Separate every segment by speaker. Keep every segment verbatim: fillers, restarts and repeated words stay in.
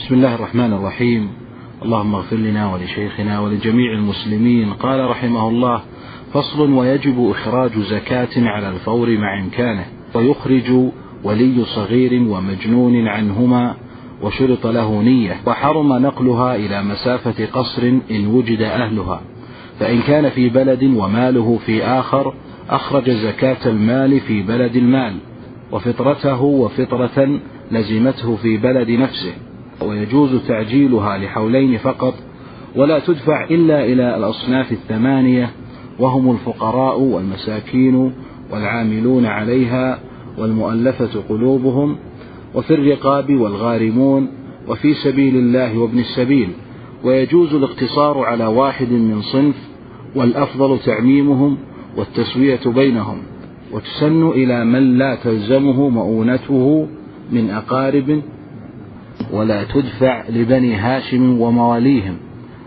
Speaker 1: بسم الله الرحمن الرحيم. اللهم اغفر لنا ولشيخنا ولجميع المسلمين. قال رحمه الله: فصل: ويجب إخراج زكاة على الفور مع إمكانه، ويخرج ولي صغير ومجنون عنهما، وشرط له نية، وحرم نقلها إلى مسافة قصر إن وجد أهلها، فإن كان في بلد وماله في آخر أخرج زكاة المال في بلد المال، وفطرته وفطرة لزمته في بلد نفسه، ويجوز تعجيلها لحولين فقط، ولا تدفع إلا إلى الأصناف الثمانية، وهم الفقراء والمساكين والعاملون عليها والمؤلفة قلوبهم، وفي الرقاب والغارمون، وفي سبيل الله وابن السبيل. ويجوز الاقتصار على واحد من صنف، والأفضل تعميمهم والتسوية بينهم، وتسن إلى من لا تلزمه مؤونته من أقارب، ولا تدفع لبني هاشم ومواليهم،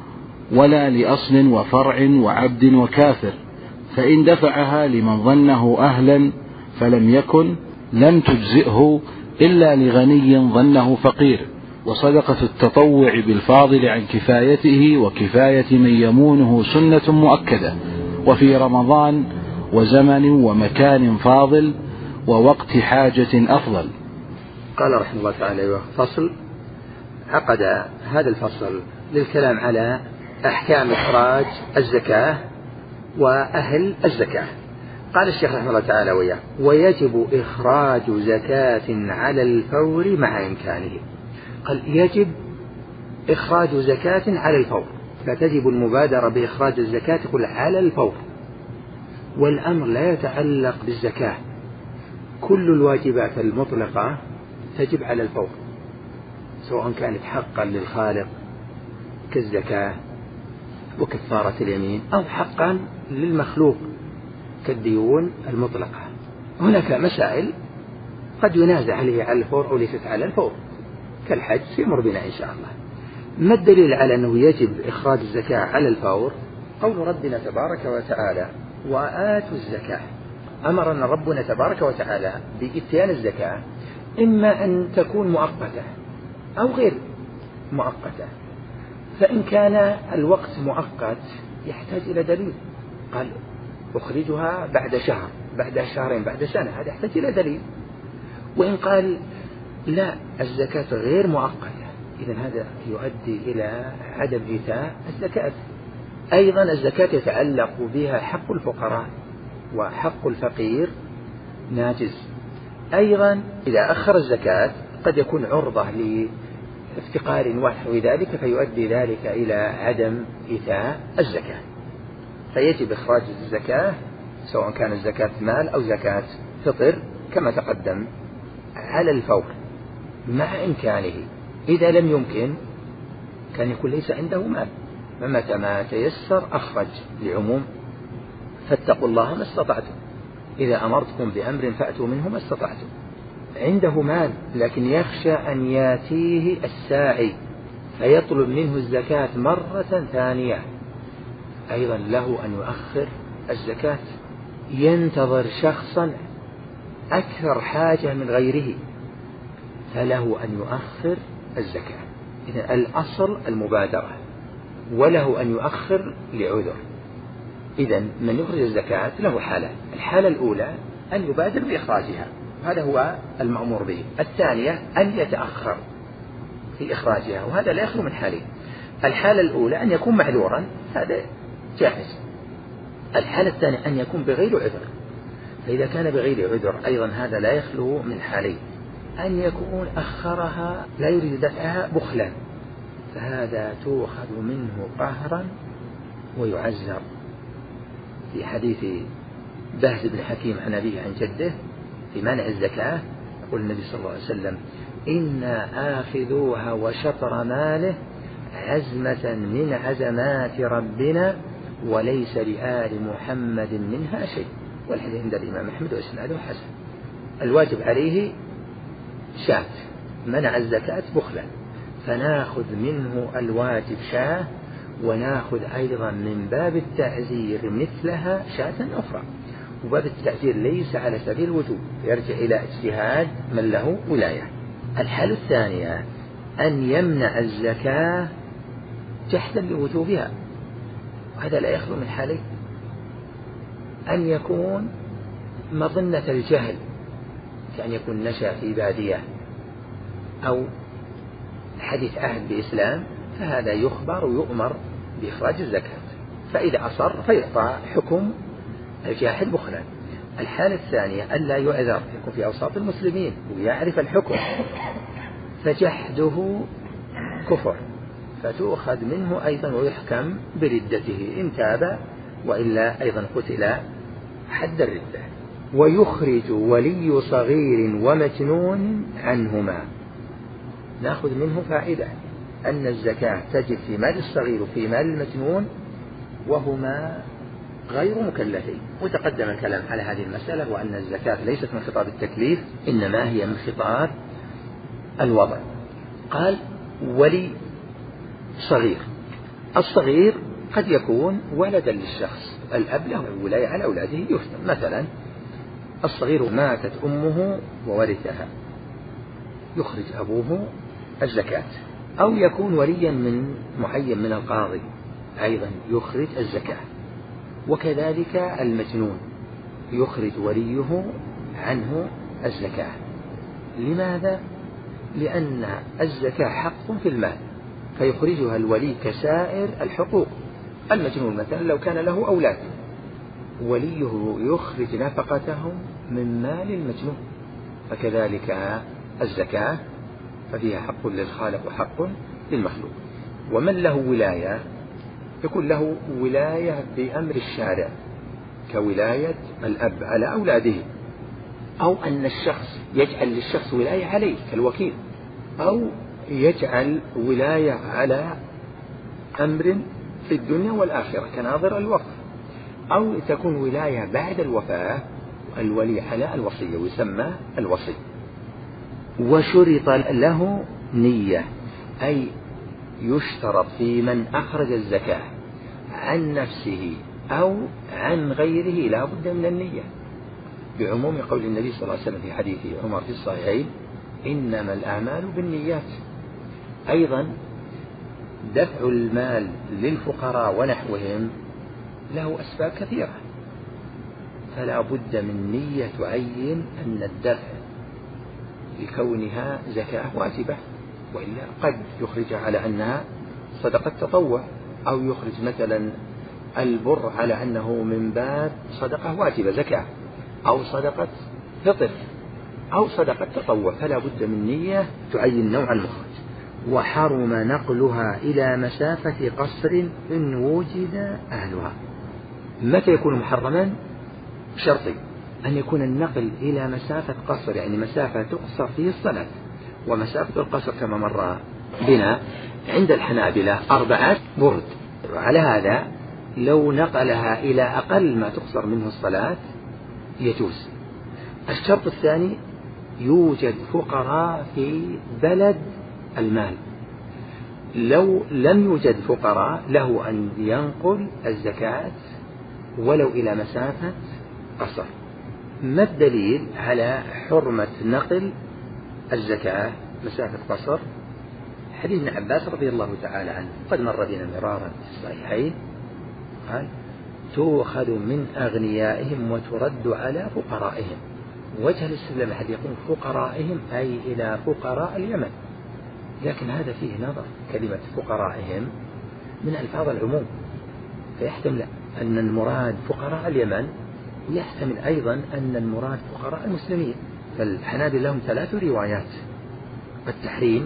Speaker 1: ولا لأصل وفرع وعبد وكافر، فإن دفعها لمن ظنه أهلا فلم يكن لم تجزئه إلا لغني ظنه فقير. وصدقة التطوع بالفاضل عن كفايته وكفاية من يمونه سنة مؤكدة، وفي رمضان وزمن ومكان فاضل ووقت حاجة أفضل.
Speaker 2: قال رحمه الله تعالى: فصل. عقد هذا الفصل للكلام على أحكام إخراج الزكاة وأهل الزكاة. قال الشيخ رحمه الله تعالى: وياه ويجب إخراج زكاة على الفور مع إمكانه. قال: يجب إخراج زكاة على الفور، فتجب المبادرة بإخراج الزكاة كل على الفور، والأمر لا يتعلق بالزكاة، كل الواجبات المطلقة تجب على الفور، سواء كانت حقا للخالق كالزكاة وكفارة اليمين، أو حقا للمخلوق كالديون المطلقة. هناك مسائل قد ينازع عليه على الفور أو ليست على الفور، كالحج سيمر بنا إن شاء الله. ما الدليل على أنه يجب إخراج الزكاة على الفور؟ قول ربنا تبارك وتعالى: وآتوا الزكاة. أمرنا ربنا تبارك وتعالى بإتيان الزكاة، إما أن تكون مؤقتة أو غير مؤقتة، فإن كان الوقت مؤقت يحتاج إلى دليل، قال: أخرجها بعد شهر، بعد شهرين، بعد سنة، هذا يحتاج إلى دليل. وإن قال لا، الزكاة غير مؤقتة، إذن هذا يؤدي إلى عدم إيتاء الزكاة. أيضا الزكاة يتعلق بها حق الفقراء، وحق الفقير ناجز. أيضا إذا أخر الزكاة قد يكون عرضة لافتقار ونحو ذلك، فيؤدي ذلك إلى عدم إيتاء الزكاة. فيجب إخراج الزكاة سواء كان الزكاة مال أو زكاة فطر كما تقدم على الفور مع إمكانه. إذا لم يمكن كان يكون ليس عنده مال، فمتى ما تيسر أخرج، لعموم: فاتقوا الله ما استطعتم، إذا أمرتكم بأمر فأتوا منه ما استطعتم. عنده مال لكن يخشى أن ياتيه الساعي فيطلب منه الزكاة مرة ثانية، أيضا له أن يؤخر الزكاة. ينتظر شخصا أكثر حاجة من غيره فله أن يؤخر الزكاة. إذن الأصل المبادرة، وله أن يؤخر لعذر. إذن من يخرج الزكاة له حالة: الحالة الأولى أن يبادر بإخراجها، هذا هو المأمور به. الثانية أن يتأخر في إخراجها، وهذا لا يخلو من حالين: الحالة الأولى أن يكون معذورا، هذا جاهز. الحالة الثانية أن يكون بغير عذر، فإذا كان بغير عذر أيضا هذا لا يخلو من حالين: أن يكون أخرها لا يريد دفعها بخلا، فهذا تؤخذ منه قهرا ويعزر. في حديث بهز بن حكيم عن أبيه عن جده في مانع الزكاة يقول النبي صلى الله عليه وسلم: إنا آخذوها وشطر ماله عزمة من عزمات ربنا وليس لآل محمد منها شيء. والحديث عند الإمام أحمد وإسناده حسن. الواجب عليه شاة، منع الزكاة بخلا، فناخذ منه الواجب شاة، وناخذ أيضا من باب التعزير مثلها شاة أخرى. وباب التعزير ليس على سبيل الوجوب، يرجع إلى اجتهاد من له ولاية. الحالة الثانية أن يمنع الزكاة جحدا لوجوبها، وهذا لا يخلو من حالين: أن يكون مظنة الجهل، كأن يكون نشأ في بادية أو حديث عهد بإسلام، فهذا يخبر ويؤمر بإخراج الزكاة، فإذا أصر فيعطى حكم الجاحد بخلا. الحالة الثانية ألا يعذر، يكون في أوساط المسلمين ويعرف الحكم فجحده كفر، فتؤخذ منه أيضا ويحكم بردته إن تاب، وإلا أيضا قتل حد الردة. ويخرج ولي صغير ومجنون عنهما. نأخذ منه فائدة أن الزكاة تجب في مال الصغير وفي مال المجنون وهما غير مكلفين، وتقدم الكلام على هذه المسألة، وأن الزكاة ليست من خطاب التكليف إنما هي من خطاب الوضع. قال ولي صغير. الصغير قد يكون ولدا للشخص، الأب له ولاية على أولاده يفتن. مثلا الصغير ماتت أمه وورثها، يخرج أبوه الزكاة. أو يكون وليا من معين من القاضي، أيضا يخرج الزكاة. وكذلك المجنون يخرج وليه عنه الزكاة. لماذا؟ لأن الزكاة حق في المال فيخرجها الولي كسائر الحقوق. المجنون مثلا لو كان له أولاد وليه يخرج نفقتهم من مال المجنون، فكذلك الزكاة ففيها حق للخالق وحق للمخلوق. ومن له ولاية يكون له ولاية بأمر الشارع كولاية الأب على أولاده، أو أن الشخص يجعل للشخص ولاية عليه كالوكيل، أو يجعل ولاية على أمر في الدنيا والآخرة كناظر الوقف، أو تكون ولاية بعد الوفاة الولي على الوصية ويسمى الوصي. وشرط له نية، أي يشترط في من أخرج الزكاة عن نفسه أو عن غيره لا بد من النية، بعموم قول النبي صلى الله عليه وسلم في حديث عمر في الصحيحين: إنما الأعمال بالنيات. أيضا دفع المال للفقراء ونحوهم له أسباب كثيرة، فلا بد من نية تعين أن الدفع لكونها زكاة واجبة، وإلا قد يخرجها على أنها صدقة تطوع، أو يخرج مثلا البر على أنه من باب صدقة واجبة زكاة، أو صدقة فطر، أو صدقة تطوع، فلا بد من نية تعين نوع المخرج. وحرم نقلها إلى مسافة قصر إن وجد أهلها. متى يكون محرما؟ شرطي: أن يكون النقل إلى مسافة قصر، يعني مسافة تقصر فيه الصلاة. ومسافة القصر كما مر بنا عند الحنابلة أربعة برد. على هذا لو نقلها إلى أقل ما تقصر منه الصلاة يجوز. الشرط الثاني: يوجد فقراء في بلد المال. لو لم يوجد فقراء له أن ينقل الزكاة ولو إلى مسافة قصر. ما الدليل على حرمة نقل الزكاة مسافة قصر؟ حديث ابن عباس رضي الله تعالى عنه قد مر بنا مرارا في الصحيحين، قال: تؤخذ من أغنيائهم وترد على فقرائهم. وجه الاستدلال الحديث يقول فقرائهم أي إلى فقراء اليمن، لكن هذا فيه نظر. كلمة فقرائهم من ألفاظ العموم، فيحتمل أن المراد فقراء اليمن، ويحتمل أيضا أن المراد فقراء المسلمين. فالحنابلة لهم ثلاث روايات: التحريم،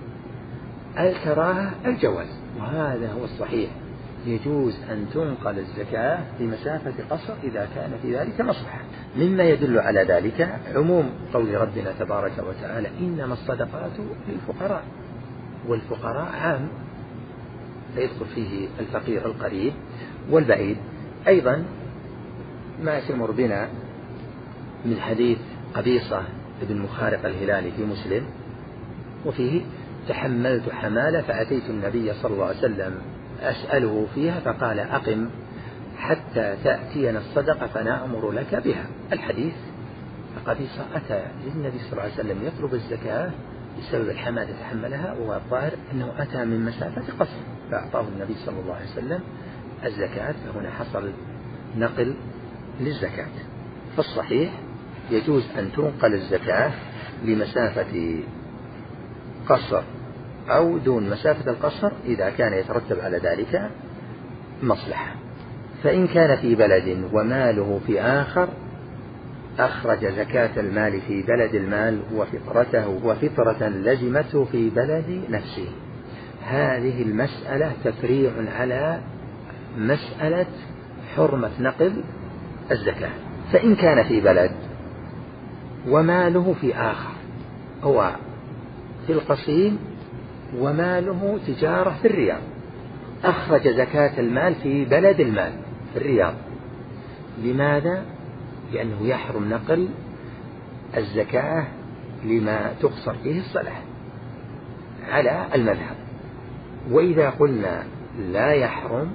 Speaker 2: الكراهة، الجواز. وهذا هو الصحيح، يجوز أن تنقل الزكاة بمسافة قصر إذا كان في ذلك مصلحة. مما يدل على ذلك عموم قول ربنا تبارك وتعالى: إنما الصدقات للفقراء. والفقراء عام، فيدخل فيه الفقير القريب والبعيد. أيضا ما يمر بنا من حديث قبيصة بن مخارق الهلالي في مسلم، وفيه: تحملت حمالة فأتيت النبي صلى الله عليه وسلم أسأله فيها فقال: أقم حتى تأتينا الصدقة فنأمر لك بها. الحديث: فقبيصة أتى للنبي صلى الله عليه وسلم يطلب الزكاة بسبب الحمى تحملها، والظاهر أنه أتى من مسافة قصر فأعطاه النبي صلى الله عليه وسلم الزكاة، فهنا حصل نقل للزكاة. فالصحيح يجوز أن تنقل الزكاة لمسافة قصر أو دون مسافة القصر إذا كان يترتب على ذلك مصلحة. فإن كان في بلد وماله في آخر أخرج زكاة المال في بلد المال وفطرته وفطرة لزمته في بلد نفسه. هذه المسألة تفريع على مسألة حرمة نقل الزكاة. فإن كان في بلد وماله في آخر، هو في القصيم وماله تجارة في الرياض، أخرج زكاة المال في بلد المال في الرياض. لماذا؟ لأنه يحرم نقل الزكاة لما تقصر فيه الصلاة على المذهب. وإذا قلنا لا يحرم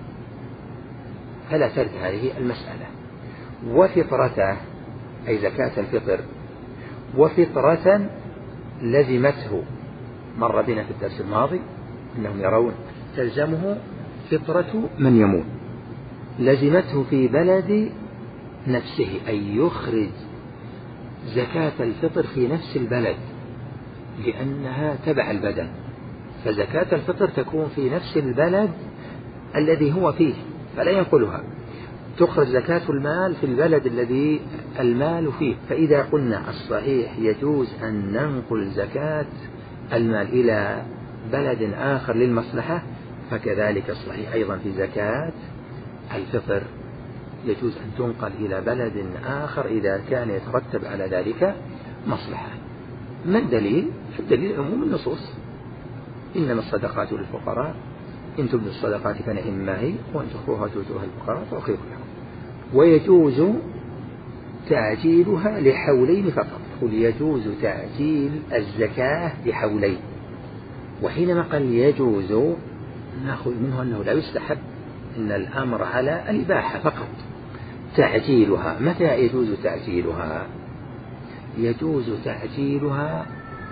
Speaker 2: فلا ترد هذه المسألة. وفطرته أي زكاة الفطر، وفطرة لزمته، مر بنا في الدرس الماضي أنهم يرون تلزمه فطرة من يموت، لزمته في بلد نفسه أي يخرج زكاة الفطر في نفس البلد لأنها تبع البدن، فزكاة الفطر تكون في نفس البلد الذي هو فيه فلا ينقلها. تخرج زكاة المال في البلد الذي المال فيه. فإذا قلنا الصحيح يجوز أن ننقل زكاة المال إلى بلد آخر للمصلحة، فكذلك الصحيح أيضا في زكاة الفطر يجوز أن تنقل إلى بلد آخر إذا كان يترتب على ذلك مصلحة. ما الدليل؟ الدليل عموم النصوص: إنما الصدقات للفقراء إن تبدوا الصدقات فنعما هي وإن تخفوها تؤتوها الفقراء فهو خير لكم. ويجوز تعجيلها لحولين فقط. قل يجوز تعجيل الزكاة لحولين. وحينما قال يجوز نأخذ منه أنه لا يستحب، إن الأمر على الإباحة فقط. تعجيلها متى يجوز تعجيلها؟ يجوز تعجيلها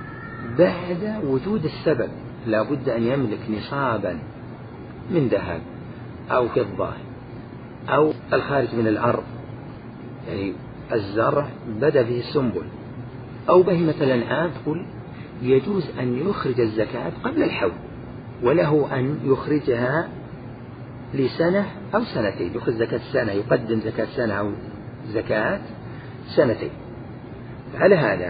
Speaker 2: بعد وجود السبب. لا بد أن يملك نصابا من ذهب أو فضة أو الخارج من الأرض، يعني الزرع بدأ به السنبل أو بهيمة الأنعام، تقول يجوز أن يخرج الزكاة قبل الحول، وله أن يخرجها لسنة أو سنتين. يخرج زكاة سنة، يقدم زكاة سنة أو زكاة سنتين. على هذا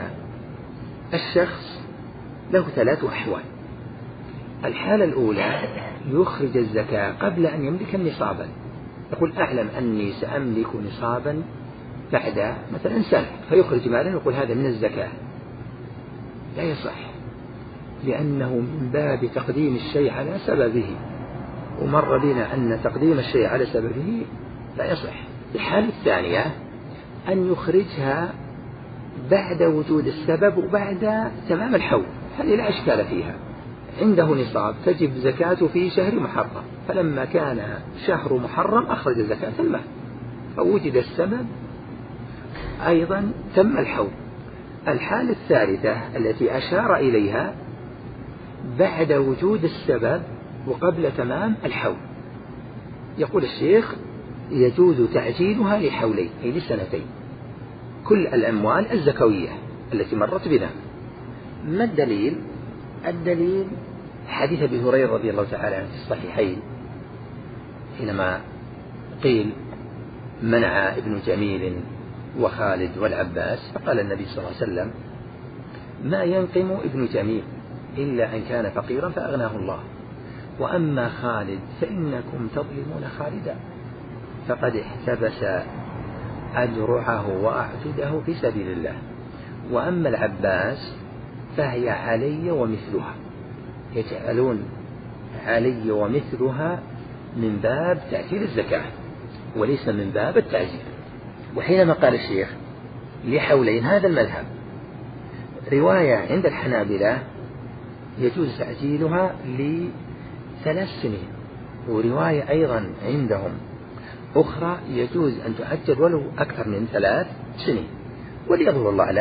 Speaker 2: الشخص له ثلاث أحوال. الحالة الأولى يخرج الزكاة قبل أن يملك نصابا، يقول أعلم أني سأملك نصابا بعد مثلا سنة، فيخرج مالا يقول هذا من الزكاة. لا يصح، لأنه من باب تقديم الشيء على سببه، ومر بنا أن تقديم الشيء على سببه لا يصح. الحالة الثانية أن يخرجها بعد وجود السبب وبعد تمام الحول، هذه لا إشكال فيها. عنده نصاب تجب زكاته في شهر محرم، فلما كان شهر محرم أخرج زكاة المال، فوجد السبب أيضا تم الحول. الحالة الثالثة التي أشار إليها بعد وجود السبب وقبل تمام الحول، يقول الشيخ يجوز تعجيلها لحولين أي لسنتين كل الأموال الزكوية التي مرت بنا. ما الدليل؟ الدليل حديث أبي هريرة رضي الله تعالى عنه في الصحيحين، حينما قيل منع ابن جميل وخالد والعباس، فقال النبي صلى الله عليه وسلم ما ينقم ابن جميل إلا أن كان فقيرا فأغناه الله، وأما خالد فإنكم تظلمون خالدا فقد احتبس أدرعه وأعتده في سبيل الله، وأما العباس فهي علي ومثلها. يجعلون علي ومثلها من باب تعجيل الزكاة وليس من باب التعجيل. وحينما قال الشيخ لحولين، هذا المذهب. رواية عند الحنابلة يجوز تعجيلها لثلاث سنين، ورواية أيضا عندهم أخرى يجوز أن تعجل ولو أكثر من ثلاث سنين. وليظهر الله أعلم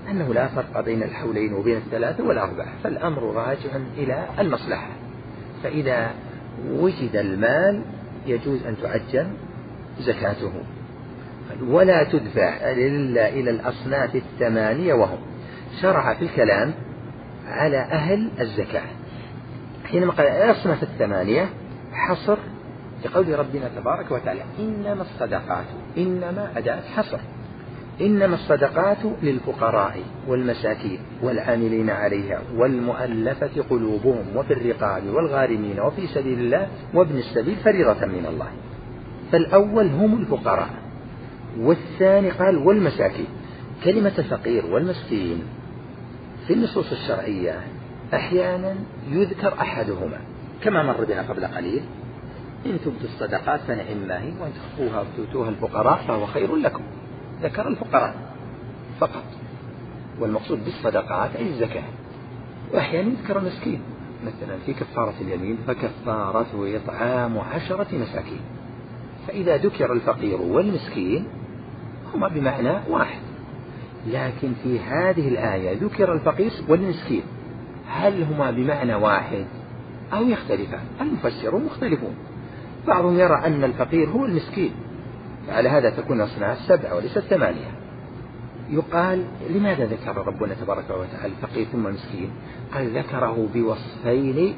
Speaker 2: أنه لا فرق بين الحولين وبين الثلاثة والأربعة، فالأمر راجع إلى المصلحة. فإذا وجد المال يجوز أن تعجل زكاته، ولا تدفع إلا إلى الأصناف الثمانية، وهم شرع في الكلام على أهل الزكاة. حينما قال الأصناف الثمانية حصر لقول ربنا تبارك وتعالى إنما الصدقات، إنما أداة حصر، إنما الصدقات للفقراء والمساكين والعاملين عليها والمؤلفة قلوبهم وفي الرقاب والغارمين وفي سبيل الله وابن السبيل فريضة من الله. فالأول هم الفقراء، والثاني قال والمساكين. كلمة الفقير والمسكين في النصوص الشرعية أحيانا يذكر أحدهما كما مر بنا قبل قليل، إن تبدوا الصدقات فنعم ما هي وإن تخفوها وتؤتوها الفقراء فهو خير لكم. ذكر الفقراء فقط، والمقصود بالصدقات أي الزكاة. وأحيانا يذكر المسكين، مثلا في كفارة اليمين فكفارته إطعام عشرة مساكين. فإذا ذكر الفقير والمسكين هما بمعنى واحد، لكن في هذه الآية ذكر الفقير والمسكين، هل هما بمعنى واحد أو يختلفان؟ المفسرون مختلفون، بعضهم يرى أن الفقير هو المسكين، فعلى هذا تكون أصناف سبعة وليست ثمانية. يقال لماذا ذكر ربنا تبارك وتعالى الفقير ثم المسكين؟ قال ذكره بوصفين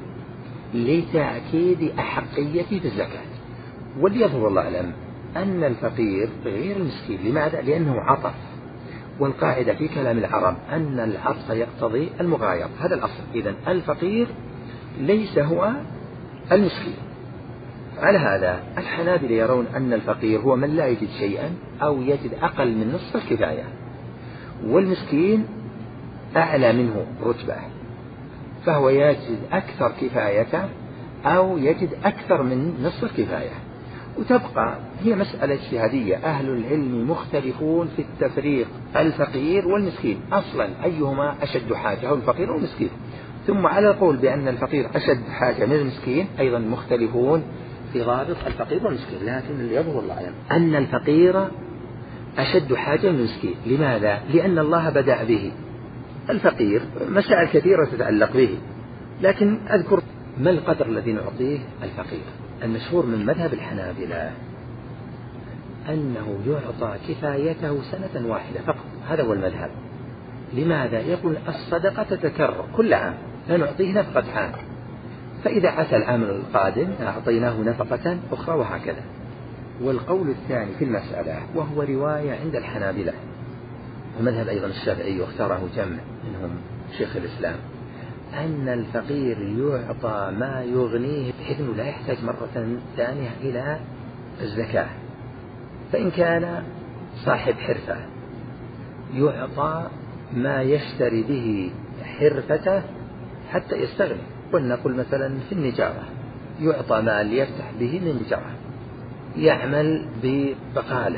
Speaker 2: لتأكيد أحقية الزكاة. وليظهر الله أعلم أن الفقير غير المسكين. لماذا؟ لأنه عطف، والقاعدة في كلام العرب أن العطف يقتضي المغايرة، هذا الأصل. إذن الفقير ليس هو المسكين. على هذا الحنابلة يرون أن الفقير هو من لا يجد شيئا أو يجد أقل من نصف الكفاية، والمسكين أعلى منه رتبة فهو يجد أكثر كفاية أو يجد أكثر من نصف الكفاية. وتبقى هي مسألة اجتهادية، أهل العلم مختلفون في التفريق الفقير والمسكين، أصلا أيهما أشد حاجة، هو الفقير والمسكين. ثم على القول بأن الفقير أشد حاجة من المسكين أيضا مختلفون في ضابط الفقير والمسكين، لكن اللي يظهر الله أعلم أن الفقير أشد حاجة من المسكين. لماذا؟ لأن الله بدأ به. الفقير مسائل كثيرة تتعلق به، لكن أذكر ما القدر الذي نعطيه الفقير. المشهور من مذهب الحنابلة أنه يعطى كفايته سنة واحدة فقط، هذا هو المذهب. لماذا؟ يقول الصدقة تتكرر كل عام، لا نعطيه نفقة عام، فإذا أتى العام القادم أعطيناه نفقة أخرى وهكذا. والقول الثاني في المسألة وهو رواية عند الحنابلة ومذهب أيضا الشافعي واختاره جمع منهم شيخ الإسلام، أن الفقير يعطى ما يغنيه بحيث أنه لا يحتاج مرة ثانية إلى الزكاة. فإن كان صاحب حرفة يعطى ما يشتري به حرفته حتى يستغني. ولنقل مثلا في النجارة يعطى مال يفتح به من نجارة، يعمل ببقالة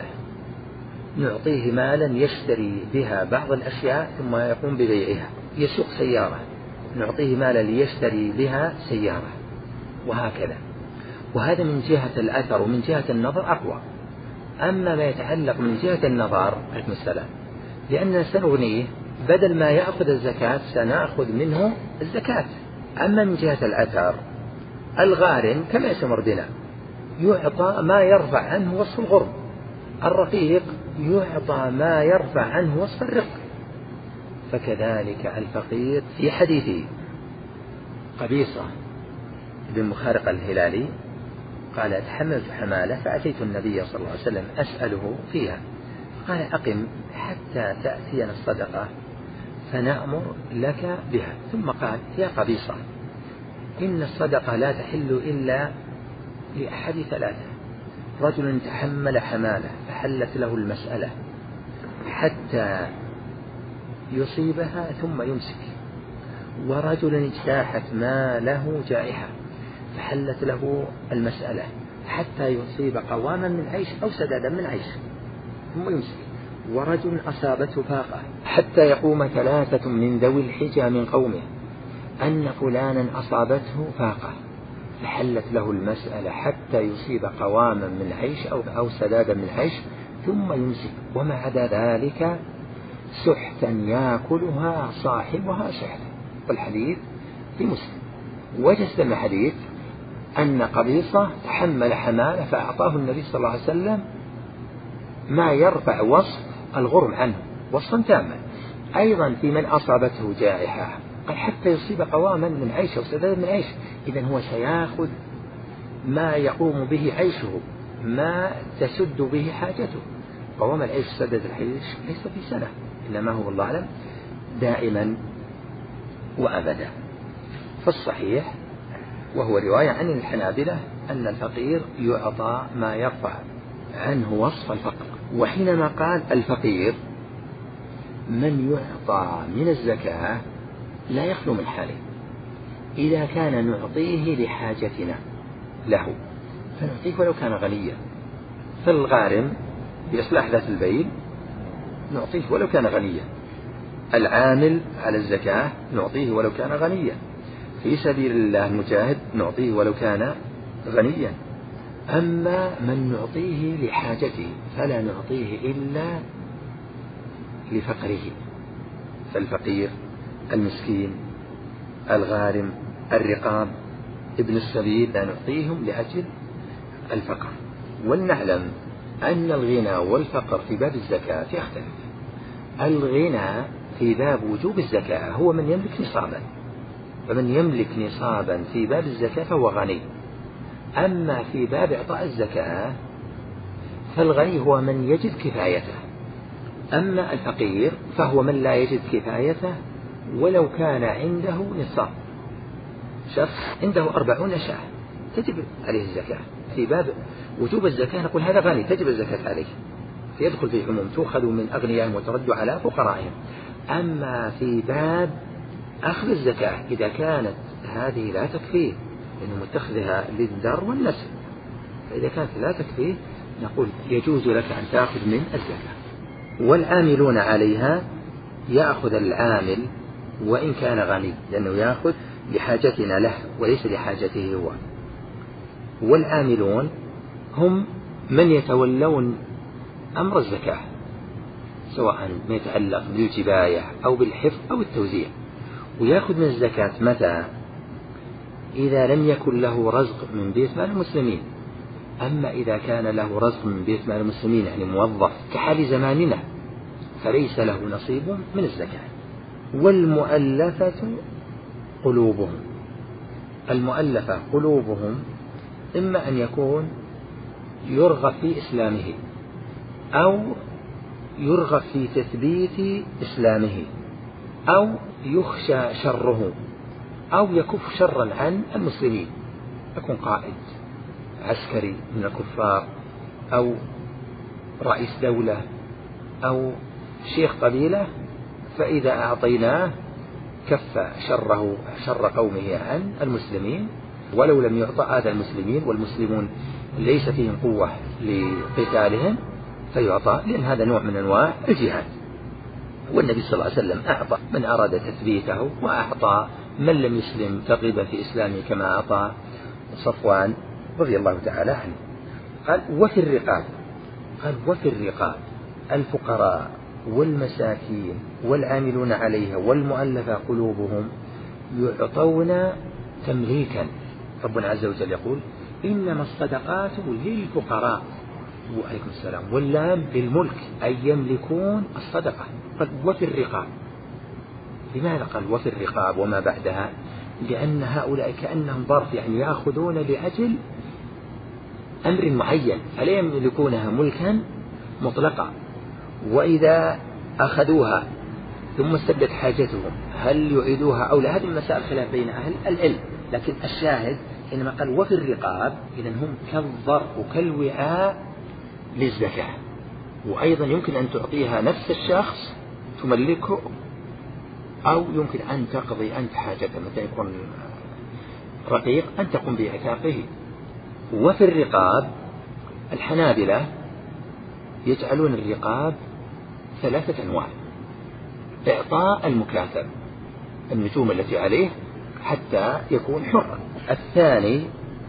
Speaker 2: نعطيه مالا يشتري بها بعض الأشياء ثم يقوم ببيعها، يسوق سيارة نعطيه مالا ليشتري بها سيارة، وهكذا. وهذا من جهة الأثر ومن جهة النظر أقوى. أما ما يتعلق من جهة النظر عليكم السلام، لأننا سنغنيه بدل ما يأخذ الزكاة سنأخذ منه الزكاة. أما من جهة الأثر الغارم كما يسمر بنا يعطى ما يرفع عنه وصف الغرم، الرقيق يعطى ما يرفع عنه وصف الرق. فكذلك الفقير في حديثه قبيصة بن مخارق الهلالي قال تحملت حمالة فأتيت النبي صلى الله عليه وسلم أسأله فيها، قال أقم حتى تأتينا الصدقة فنأمر لك بها. ثم قال يا قبيصة إن الصدقة لا تحل إلا لأحد ثلاثة: رجل تحمل حمالة فحلت له المسألة حتى يصيبها ثم يمسك، ورجل اجتاحت ماله جائحة فحلت له المسألة حتى يصيب قواما من عيش أو سدادا من عيش ثم يمسك، ورجل أصابته فاقة حتى يقوم ثلاثة من ذوي الحجى من قومه أن فلانا أصابته فاقة فحلت له المسألة حتى يصيب قواما من عيش أو, أو سدادا من عيش ثم يمسك، وما عدا ذلك سحتا يأكلها صاحبها سحتا، والحديث في مسلم. وجه الحديث أن قبيصة تحمل حمالة فأعطاه النبي صلى الله عليه وسلم ما يرفع وصف الغرم عنه وصفا تاما. أيضا في من أصابته جائحة قال حتى يصيب قواما من عيشه وسدادا من عيشه، إذن هو سيأخذ ما يقوم به عيشه، ما تسد به حاجته. قوام العيش وسدد العيش ليس في سنة، إنما هو الله أعلم دائما وأبدا. فالصحيح وهو رواية عن الحنابلة أن الفقير يعطى ما يرفع عنه وصف الفقر. وحينما قال الفقير من يعطى من الزكاة لا يخلو من حاله، إذا كان نعطيه لحاجتنا له فنعطيه ولو كان غنيا، فالغارم بإصلاح ذات البين نعطيه ولو كان غنيا، العامل على الزكاة نعطيه ولو كان غنيا، في سبيل الله المجاهد نعطيه ولو كان غنيا. أما من نعطيه لحاجته فلا نعطيه إلا لفقره، فالفقير المسكين الغارم الرقاب ابن السبيل لا نعطيهم لأجل الفقر. ولنعلم أن الغنى والفقر في باب الزكاة يختلف. الغنى في باب وجوب الزكاة هو من يملك نصابا، فمن يملك نصابا في باب الزكاة فهو غني. أما في باب إعطاء الزكاة فالغني هو من يجد كفايته، أما الفقير فهو من لا يجد كفايته ولو كان عنده نصاب. شخص عنده أربعون شاة تجب عليه الزكاة، في باب وجوب الزكاة نقول هذا غني تجب الزكاة عليه، فيدخل في عموم تؤخذ من أغنيائهم وترد على فقرائهم. أما في باب أخذ الزكاة إذا كانت هذه لا تكفيه لأنه متخذها للدار والنسل، فإذا كانت لا تكفيه نقول يجوز لك أن تأخذ من الزكاة. والعاملون عليها يأخذ العامل وإن كان غني، لأنه يأخذ لحاجتنا له وليس لحاجته هو. والعاملون هم من يتولون أمر الزكاة سواء ما يتعلق بالجباية أو بالحفظ أو التوزيع، ويأخذ من الزكاة متى؟ إذا لم يكن له رزق من بيت مال المسلمين. أما إذا كان له رزق من بيت مال المسلمين يعني موظف كحال زماننا فليس له نصيب من الزكاة. والمؤلفة قلوبهم، المؤلفة قلوبهم إما أن يكون يرغب في إسلامه أو يرغب في تثبيت إسلامه أو يخشى شره أو يكف شرا عن المسلمين، يكون قائد عسكري من الكفار أو رئيس دولة أو شيخ قبيلة، فإذا أعطيناه كف شره شر قومه عن المسلمين ولو لم يعطى آذى المسلمين والمسلمون ليس فيهم قوة لقتالهم فيعطى، لأن هذا نوع من أنواع الجهاد. والنبي صلى الله عليه وسلم أعطى من أراد تثبيته وأعطى من لم يسلم ترغيبا في إسلامه كما أعطى صفوان رضي الله تعالى عنه. قال وفي الرقاب، قال وفي الرقاب الفقراء والمساكين والعاملون عليها والمؤلفة قلوبهم يعطون تمليكا. ربنا عز وجل يقول إنما الصدقات للفقراء وعليكم السلام واللام للملك أي يملكون الصدقة. قال وفي الرقاب، لماذا قال وفي الرقاب وما بعدها؟ لأن هؤلاء كأنهم ظرف يعني يأخذون لأجل أمر معين فلا يملكونها ملكا مطلقا، وإذا أخذوها ثم استبدت حاجتهم هل يعيدوها أو لا؟ هذه المسائل خلاف بين أهل العلم، لكن الشاهد حينما قال وفي الرقاب إذن هم كالظرف وكالوعاء للزكاة. وأيضا يمكن أن تعطيها نفس الشخص تملكه أو يمكن أن تقضي أنت حاجته، متى يكون رقيق أن تقوم بعتاقه. وفي الرقاب الحنابلة يجعلون الرقاب ثلاثة أنواع: إعطاء المكاتب النجوم التي عليه حتى يكون حرا، الثاني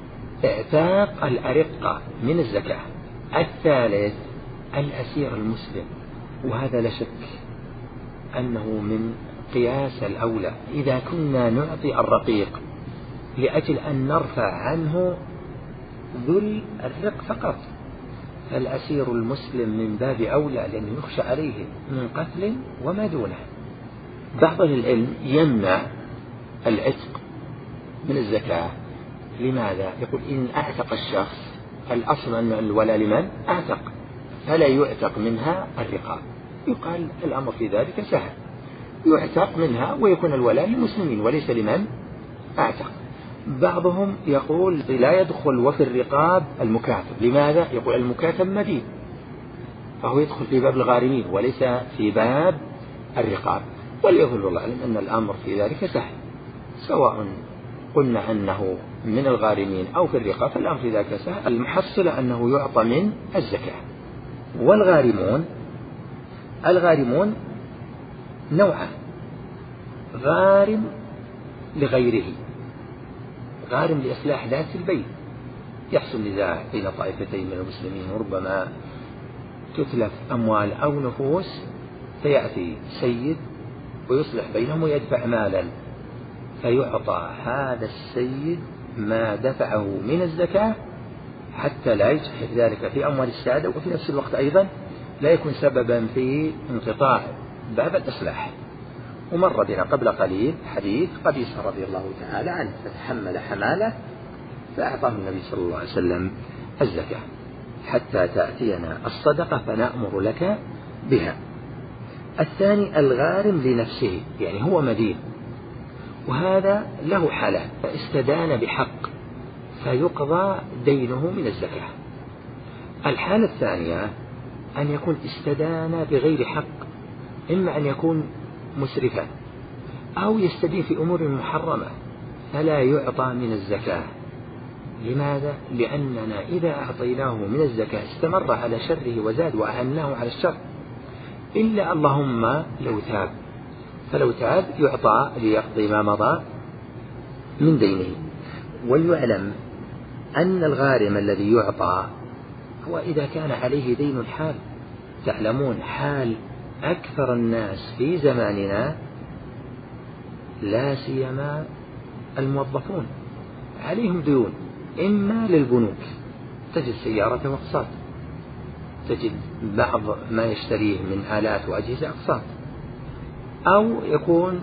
Speaker 2: اعتاق الأرقة من الزكاة، الثالث الأسير المسلم. وهذا لا شك
Speaker 3: أنه من قياس الأولى إذا كنا نعطي الرقيق لأجل أن نرفع عنه ذل الرق فقط، فالأسير المسلم من باب أولى لأنه يخشى عليه من قتل وما دونه. بعض العلم يمنع العتق من الزكاة. لماذا؟ يقول إن أعتق الشخص، الأصل أن الولاء لمن أعتق، فلا يعتق منها الرقاب. يقال الأمر في ذلك سهل، يعتق منها ويكون الولاء للمسلمين وليس لمن أعتق. بعضهم يقول لا يدخل وفي الرقاب المكاتب. لماذا؟ يقول المكاتب مدين، فهو يدخل في باب الغارمين وليس في باب الرقاب. وليقول الله أعلم أن الأمر في ذلك سهل، سواء قلنا أنه من الغارمين أو في الرقاب فالأمر في ذلك سهل. المحصلة أنه يعطى من الزكاة. والغارمون الغارمون نوعان: غارم لغيره، غارم لإصلاح ذات البين، يحصل نزاع بين طائفتين من المسلمين وربما تتلف أموال أو نفوس، فيأتي سيد ويصلح بينهم ويدفع مالا، فيعطى هذا السيد ما دفعه من الزكاة حتى لا يجحف ذلك في أموال السادة، وفي نفس الوقت أيضا لا يكون سببا في انقطاع باب الإصلاح. ومر بنا قبل قليل حديث قبيصة رضي الله تعالى عنه، فتحمل حمالة فأعطاه النبي صلى الله عليه وسلم الزكاة: حتى تأتينا الصدقة فنأمر لك بها. الثاني الغارم لنفسه، يعني هو مدين وهذا له حالة، استدان بحق فيقضى دينه من الزكاة. الحالة الثانية أن يكون استدان بغير حق، إما أن يكون مسرفا أو يستدين في أمور محرمة فلا يعطى من الزكاة. لماذا؟ لأننا إذا أعطيناه من الزكاة استمر على شره وزاد وأعناه على الشر، إلا اللهم لو تاب، فلو تاب يعطى ليقضي ما مضى من دينه. وليعلم أن الغارم الذي يعطى هو إذا كان عليه دين حال. تعلمون حال أكثر الناس في زماننا لا سيما الموظفون عليهم ديون، إما للبنوك، تجد سيارة أقساط، تجد بعض ما يشتريه من آلات وأجهزة أقساط، أو يكون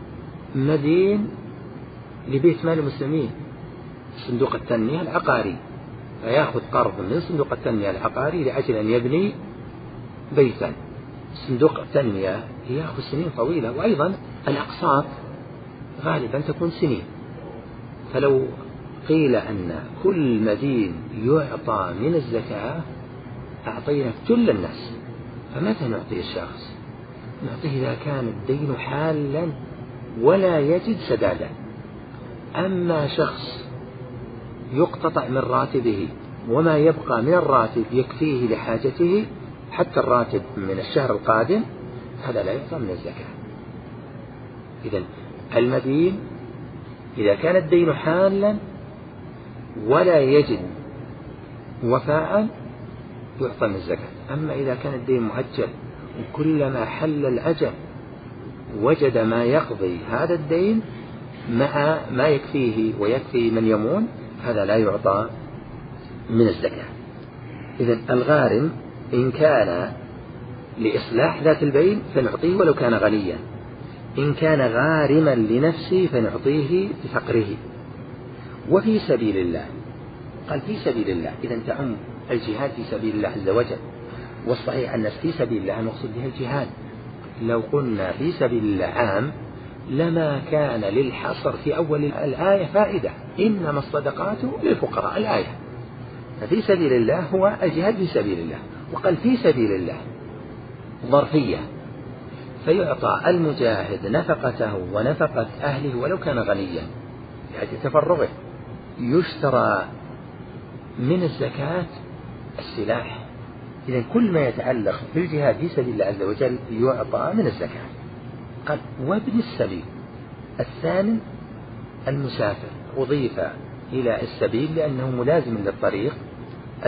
Speaker 3: مدين لبيت مال المسلمين، صندوق التنمية العقاري، فيأخذ قرض من صندوق التنمية العقاري لأجل أن يبني بيتا. صندوق التنمية يأخذ سنين طويلة، وأيضا الأقساط غالبا تكون سنين. فلو قيل أن كل مدين يعطى من الزكاة أعطينا كل الناس، فمتى نعطي الشخص؟ نعطيه إذا كان الدين حالا ولا يجد سدادا. أما شخص يقتطع من راتبه وما يبقى من الراتب يكفيه لحاجته حتى الراتب من الشهر القادم، هذا لا يعطى من الزكاة. إذن المدين إذا كان الدين حالا ولا يجد وفاء يعطى من الزكاة. أما إذا كان الدين مؤجل وكلما حل الأجل وجد ما يقضي هذا الدين مع ما يكفيه ويكفي من يمون، هذا لا يعطى من الزكاة. إذن الغارم إن كان لإصلاح ذات البين فنعطيه ولو كان غنيا، إن كان غارما لنفسه فنعطيه بفقره. وفي سبيل الله، قال في سبيل الله، إذا تعم الجهاد في سبيل الله عز وجل. والصحيح أن في سبيل الله نقصد بها الجهاد. لو قلنا في سبيل الله عام لما كان للحصر في أول الآية فائدة، إنما الصدقات للفقراء الآية. ففي سبيل الله هو الجهاد في سبيل الله، وقال في سبيل الله ظرفية، فيعطى المجاهد نفقته ونفقة أهله ولو كان غنيا يعني تفرغه. يشترى من الزكاة السلاح. إذن كل ما يتعلق بالجهاد في سبيل الله عز وجل يعطى من الزكاة. قال وابن السبيل. الثاني المسافر، أضيف إلى السبيل لأنه ملازم للطريق.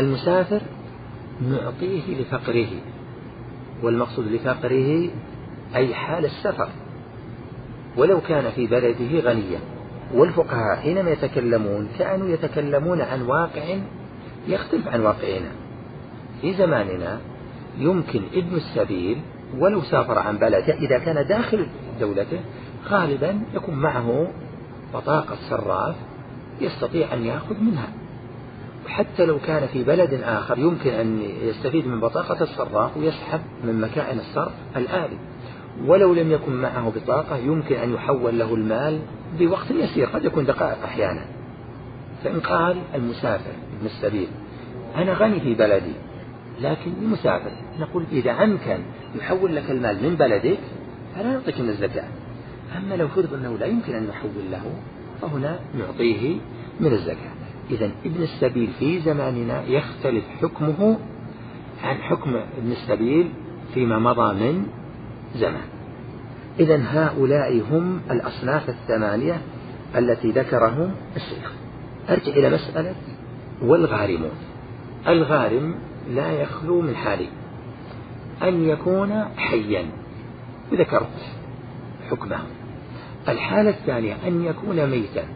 Speaker 3: المسافر نعطيه لفقره، والمقصود لفقره أي حال السفر، ولو كان في بلده غنيا. والفقهاء حينما يتكلمون كانوا يتكلمون عن واقع يختلف عن واقعنا. في زماننا يمكن ابن السبيل ولو سافر عن بلده إذا كان داخل دولته غالبا يكون معه بطاقة صراف يستطيع أن يأخذ منها، وحتى لو كان في بلد آخر يمكن أن يستفيد من بطاقة الصراف ويسحب من مكائن الصرف الآلي. ولو لم يكن معه بطاقة يمكن أن يحول له المال بوقت يسير، قد يكون دقائق أحيانا. فإن قال المسافر ابن السبيل أنا غني في بلدي لكن مسافر، نقول إذا أمكن يحول لك المال من بلدك فلا نعطيك من الزكاة. أما لو فرض أنه لا يمكن أن يحول له فهنا نعطيه من الزكاة. إذن ابن السبيل في زماننا يختلف حكمه عن حكم ابن السبيل فيما مضى من زمان. إذن هؤلاء هم الأصناف الثمانية التي ذكرهم الشيخ. أرجع إلى مسألة والغارمون. الغارم لا يخلو من حالين: أن يكون حيا وذكرت حكمه. الحالة الثانية أن يكون ميتا،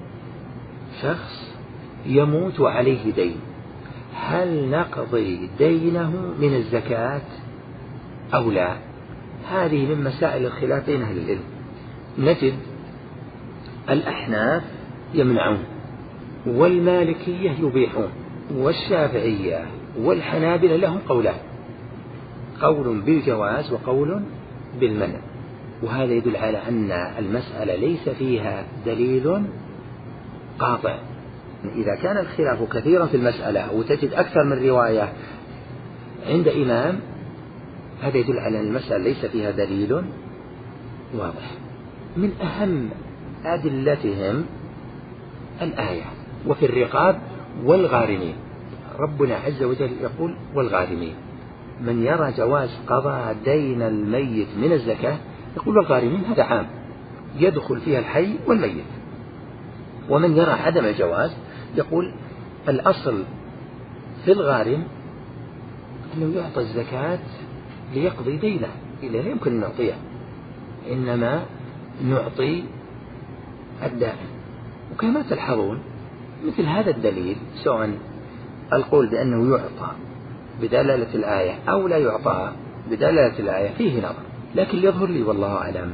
Speaker 3: شخص يموت وعليه دين، هل نقضي دينه من الزكاة أو لا؟ هذه من مسائل الخلاف بين أهل العلم. نجد الأحناف يمنعون، والمالكية يبيحون، والشافعية والحنابلة لهم قولان: قول بالجواز وقول بالمنع. وهذا يدل على أن المسألة ليس فيها دليل قاطع. إذا كان الخلاف كثيرا في المسألة وتجد أكثر من رواية عند إمام، هذا يدل على أن المسألة ليس فيها دليل واضح. من أهم أدلتهم الآية: وفي الرقاب والغارمين. ربنا عز وجل يقول والغارمين. من يرى جواز قضاء دين الميت من الزكاة يقول والغارمين، هذا عام يدخل فيها الحي والميت. ومن يرى عدم الجواز يقول الأصل في الغارم أنه يعطى الزكاة ليقضي دينه، إلا لا يمكن أن نعطيه، إنما نعطي الدائن. وكما تلحظون مثل هذا الدليل، سواء القول بأنه يعطى بدلالة الآية أو لا يعطى بدلالة الآية فيه نظر، لكن يظهر لي والله أعلم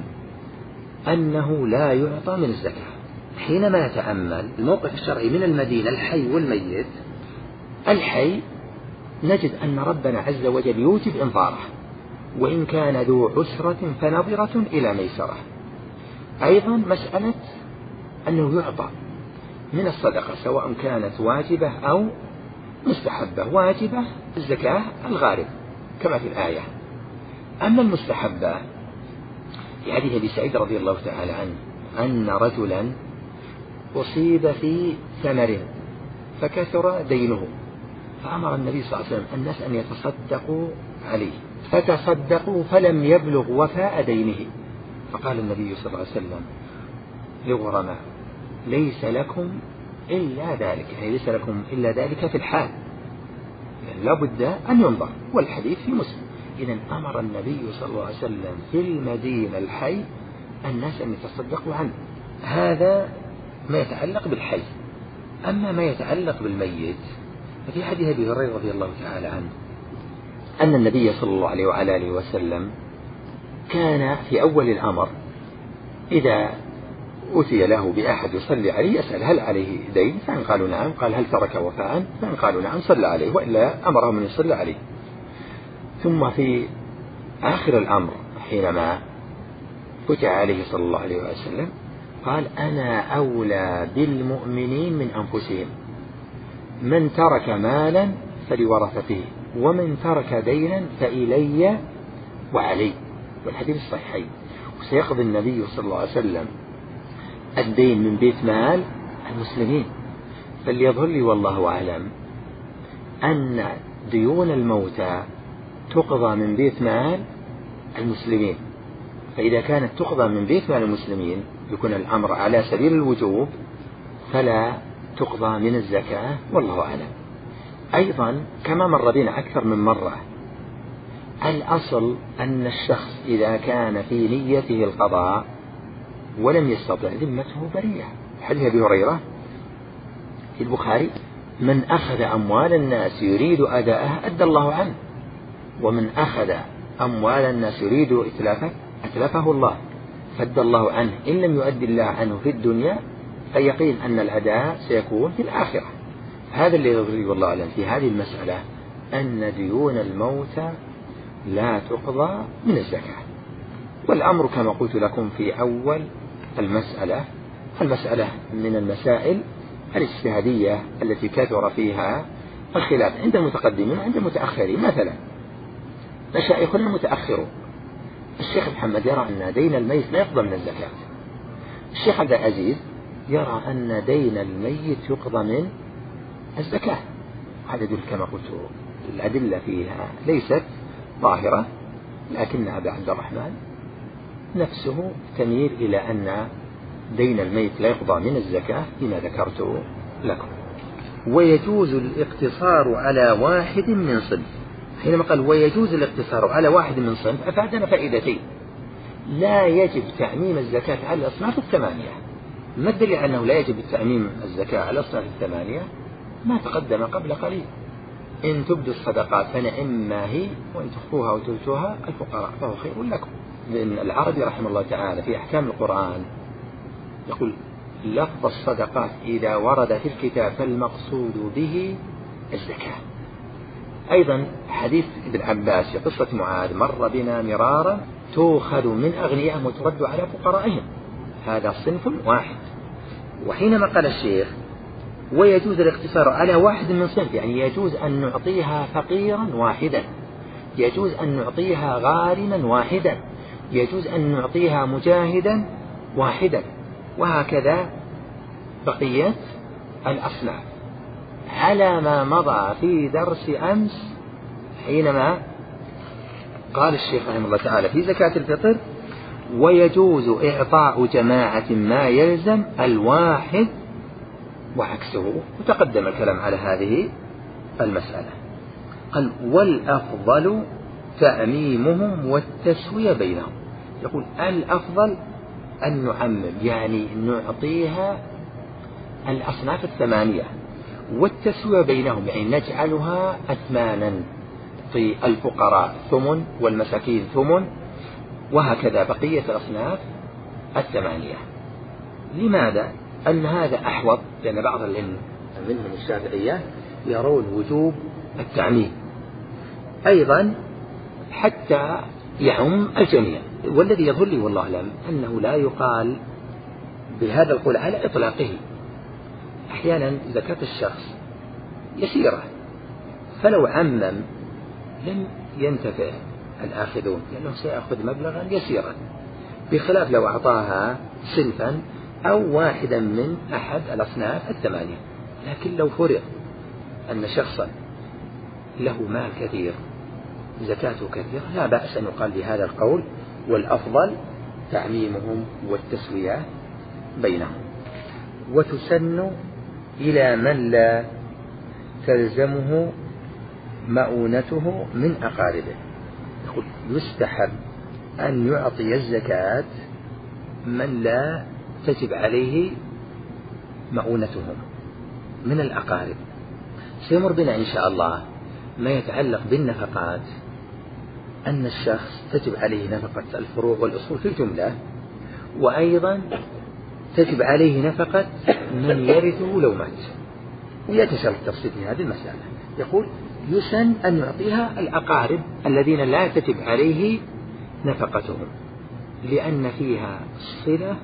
Speaker 3: أنه لا يعطى من الزكاة. حينما نتأمل الموقف الشرعي من المدينة الحي والميت، الحي نجد أن ربنا عز وجل يوجب إنظاره، وإن كان ذو عسرة فنظرة إلى ميسرة. أيضا مسألة أنه يعطى من الصدقة سواء كانت واجبة أو مستحبة. واجبة الزكاة الغارب كما في الآية. أما المستحبة في حديث أبي سعيد رضي الله تعالى عنه أن رجلا أصيب في ثمر فكثر دينه، فأمر النبي صلى الله عليه وسلم الناس أن يتصدقوا عليه، فتصدقوا فلم يبلغ وفاء دينه. فقال النبي صلى الله عليه وسلم للغرماء: ليس لكم إلا ذلك، يعني ليس لكم إلا ذلك في الحال، يعني لا بد أن ينظر. والحديث في مسلم. إذن أمر النبي صلى الله عليه وسلم في المدينة الحي الناس أن يتصدقوا عنه. هذا ما يتعلق بالحي. أما ما يتعلق بالميت ففي حديث أبي هريرة رضي الله تعالى عنه أن النبي صلى الله عليه وعلى آله وسلم كان في أول الأمر إذا أتي له بأحد يصلي عليه يسأل هل عليه دين، فإن قالوا نعم قال هل ترك وفاء، فإن قالوا نعم صلى عليه، وإلا أمرهم أن يصلي عليه. ثم في آخر الأمر حينما فتح عليه صلى الله عليه وسلم قال: أنا أولى بالمؤمنين من أنفسهم، من ترك مالا فلورثته، ومن ترك دينا فإلي وعلي. والحديث الصحيحين. وسيقضي النبي صلى الله عليه وسلم الدين من بيت مال المسلمين. فليظهر لي والله أعلم أن ديون الموتى تقضى من بيت مال المسلمين، فإذا كانت تقضى من بيت مال المسلمين يكون الأمر على سبيل الوجوب، فلا تقضى من الزكاة والله أعلم. أيضا كما مر بنا أكثر من مرة الأصل أن الشخص إذا كان في نيته القضاء ولم يستطع ذمته بريئة. حديث أبي هريرة في البخاري: من أخذ أموال الناس يريد أداءها أدى الله عنه، ومن أخذ أموال الناس يريد إتلافه أتلفه الله فأدى الله عنه. إن لم يؤدي الله عنه في الدنيا فيقين أن الأداء سيكون في الآخرة. هذا اللي يضرب الله أعلم في هذه المسألة، أن ديون الموتى لا تقضى من الزكاة. والأمر كما قلت لكم في أول المسألة، المسألة من المسائل الاجتهادية التي كثر فيها الخلاف عند المتقدمين وعند المتأخرين. مثلا مشايخنا المتأخرون، الشيخ محمد يرى أن دين الميت لا يقضى من الزكاة، الشيخ عبد العزيز يرى أن دين الميت يقضى من الزكاة. هذا يدل كما قلت الأدلة فيها ليست ظاهرة، لكن أبا عبد الرحمن نفسه تميل إلى أن دين الميت لا يقضى من الزكاة لما ذكرت لكم. ويجوز الاقتصار على واحد من صنف. حينما قال ويجوز الاقتصار على واحد من صنف أفادنا فائدتين: لا يجب تعميم الزكاة على الأصناف الثمانية. ما الدليل أنه لا يجب تعميم الزكاة على الأصناف الثمانية؟ ما تقدم قبل قليل: إن تبدوا الصدقات فنعم ما هي، وإن تخفوها وتؤتوها الفقراء فهو خير لكم. لأن العربي رحمه الله تعالى في أحكام القرآن يقول: لفظ الصدقات إذا ورد في الكتاب فالمقصود به الزكاة. أيضا حديث ابن عباس في قصة معاذ: مر بنا مرارا تؤخذ من أغنيائهم وترد على فقرائهم. هذا صنف واحد. وحينما قال الشيخ ويجوز الاقتصار على واحد من صنف، يعني يجوز أن نعطيها فقيرا واحدا، يجوز أن نعطيها غارما واحدا، يجوز أن نعطيها مجاهدا واحدا، وهكذا بقية الأصناف، على ما مضى في درس أمس حينما قال الشيخ رحمه الله تعالى في زكاة الفطر: ويجوز إعطاء جماعة ما يلزم الواحد وعكسه. وتقدم الكلام على هذه المسألة. قال: والأفضل تعميمهم والتسوية بينهم. يقول الأفضل أن نعمم، يعني نعطيها الأصناف الثمانية، والتسوية بينهم يعني نجعلها أثمانا، في الفقراء ثمن والمساكين ثمن، وهكذا بقية الأصناف الثمانية. لماذا؟ أن هذا أحوط، لأن بعض العلم منهم الشافعية يرون وجوب التعميم أيضا حتى يعم الجميع. والذي يظهر لي والله أعلم أنه لا يقال بهذا القول على إطلاقه. أحيانا زكاة الشخص يسيرة، فلو عمم لم ينتفع الآخذون، لأنه سيأخذ مبلغا يسيرا، بخلاف لو أعطاها صنفا أو واحدا من أحد الأصناف الثمانية. لكن لو فرض أن شخصا له مال كثير زكاته كثيرة، لا بأس أن يقال بهذا القول: والأفضل تعميمهم والتسوية بينهم. وتسن إلى من لا تلزمه مؤونته من أقاربه. يقول: يستحب أن يعطي الزكاة من لا تجب عليه مؤونتهم من الأقارب. سيمر بنا إن شاء الله ما يتعلق بالنفقات، أن الشخص تجب عليه نفقة الفروع والأصول في الجملة، وأيضا تجب عليه نفقة من يرثه لو مات، ويتشرح التفصيل في هذه المسألة. يقول: يسن أن يعطيها الأقارب الذين لا تجب عليه نفقتهم، لأن فيها صلة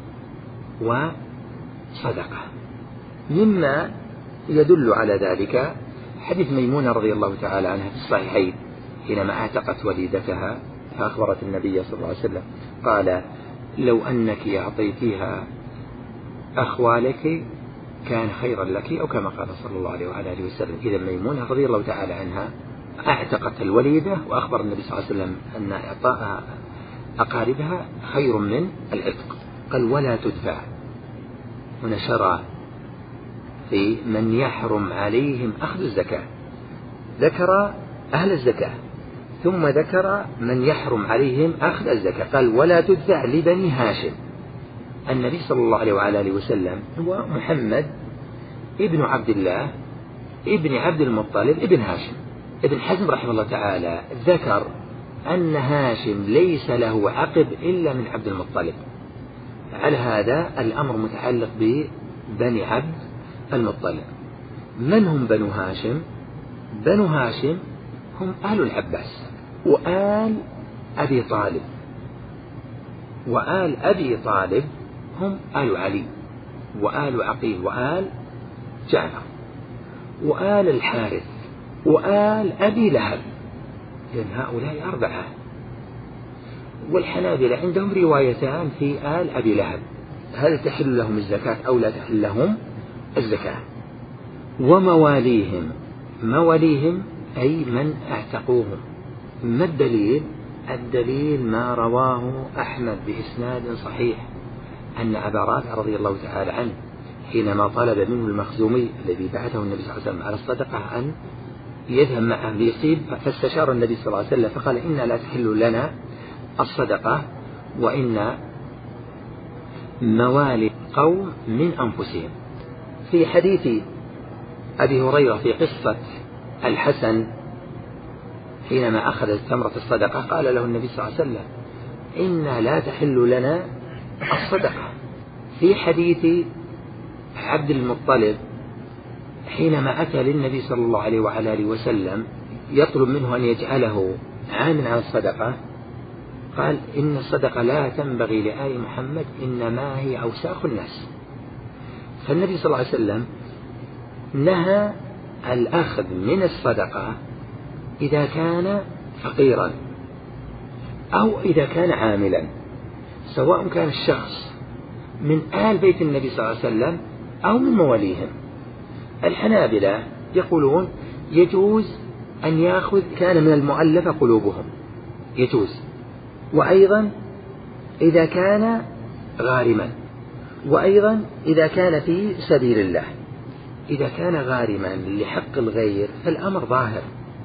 Speaker 3: وصدقة. مما يدل على ذلك حديث ميمونة رضي الله تعالى عنها في الصحيحين حينما اعتقت وليدتها فأخبرت النبي صلى الله عليه وسلم قال: لو أنك أعطيتيها أخوالك كان خيرا لك، أو كما قال صلى الله عليه وعلى آله وسلم. إذا ميمونة رضي الله تعالى عنها اعتقت الوليدة، وأخبر النبي صلى الله عليه وسلم أن إعطاء أقاربها خير من العتق. قال: ولا تدفع. هنا شرع في من يحرم عليهم أخذ الزكاة، ذكر أهل الزكاة، ثم ذكر من يحرم عليهم أخذ الزكاة، قال ولا تدفع لبني هاشم. النبي صلى الله عليه وعلى آله وسلم هو محمد ابن عبد الله ابن عبد المطلب ابن هاشم. ابن حزم رحمه الله تعالى ذكر أن هاشم ليس له عقب إلا من عبد المطلب. على هذا الأمر متعلق ببني عبد المطلب. من هم بنو هاشم؟ بنو هاشم هم أهل العباس وآل أبي طالب، وآل أبي طالب هم آل علي وآل عقيل وآل جعفر وآل الحارث وآل أبي لهب، لأن هؤلاء أربعة. والحنابلة عندهم روايتان في آل أبي لهب، هل تحل لهم الزكاة أو لا تحل لهم الزكاة. ومواليهم، مواليهم أي من اعتقوهم. ما الدليل؟ الدليل ما رواه أحمد بإسناد صحيح أن أبا رافع رضي الله تعالى عنه حينما طلب منه المخزومي الذي بعثه النبي صلى الله عليه وسلم على الصدقة أن يذهب معه ليصيب، فاستشار النبي صلى الله عليه وسلم فقال إن لا تحل لنا الصدقة وإن موالي قوم من أنفسهم. في حديث أبي هريرة في قصة الحسن حينما أخذ ثمرة الصدقة قال له النبي صلى الله عليه وسلم إن لا تحل لنا الصدقة. في حديث عبد المطلب حينما أتى للنبي صلى الله عليه وعلى آله وسلم يطلب منه أن يجعله عاملا على الصدقة، قال إن الصدقة لا تنبغي لآل محمد إنما هي أوساخ الناس. فالنبي صلى الله عليه وسلم نهى الأخذ من الصدقة إذا كان فقيرا أو إذا كان عاملا، سواء كان الشخص من آل بيت النبي صلى الله عليه وسلم أو من مواليهم. الحنابلة يقولون يجوز أن يأخذ كان من المؤلفة قلوبهم، يجوز، وأيضا إذا كان غارما، وأيضا إذا كان في سبيل الله. إذا كان غارما لحق الغير فالأمر ظاهر،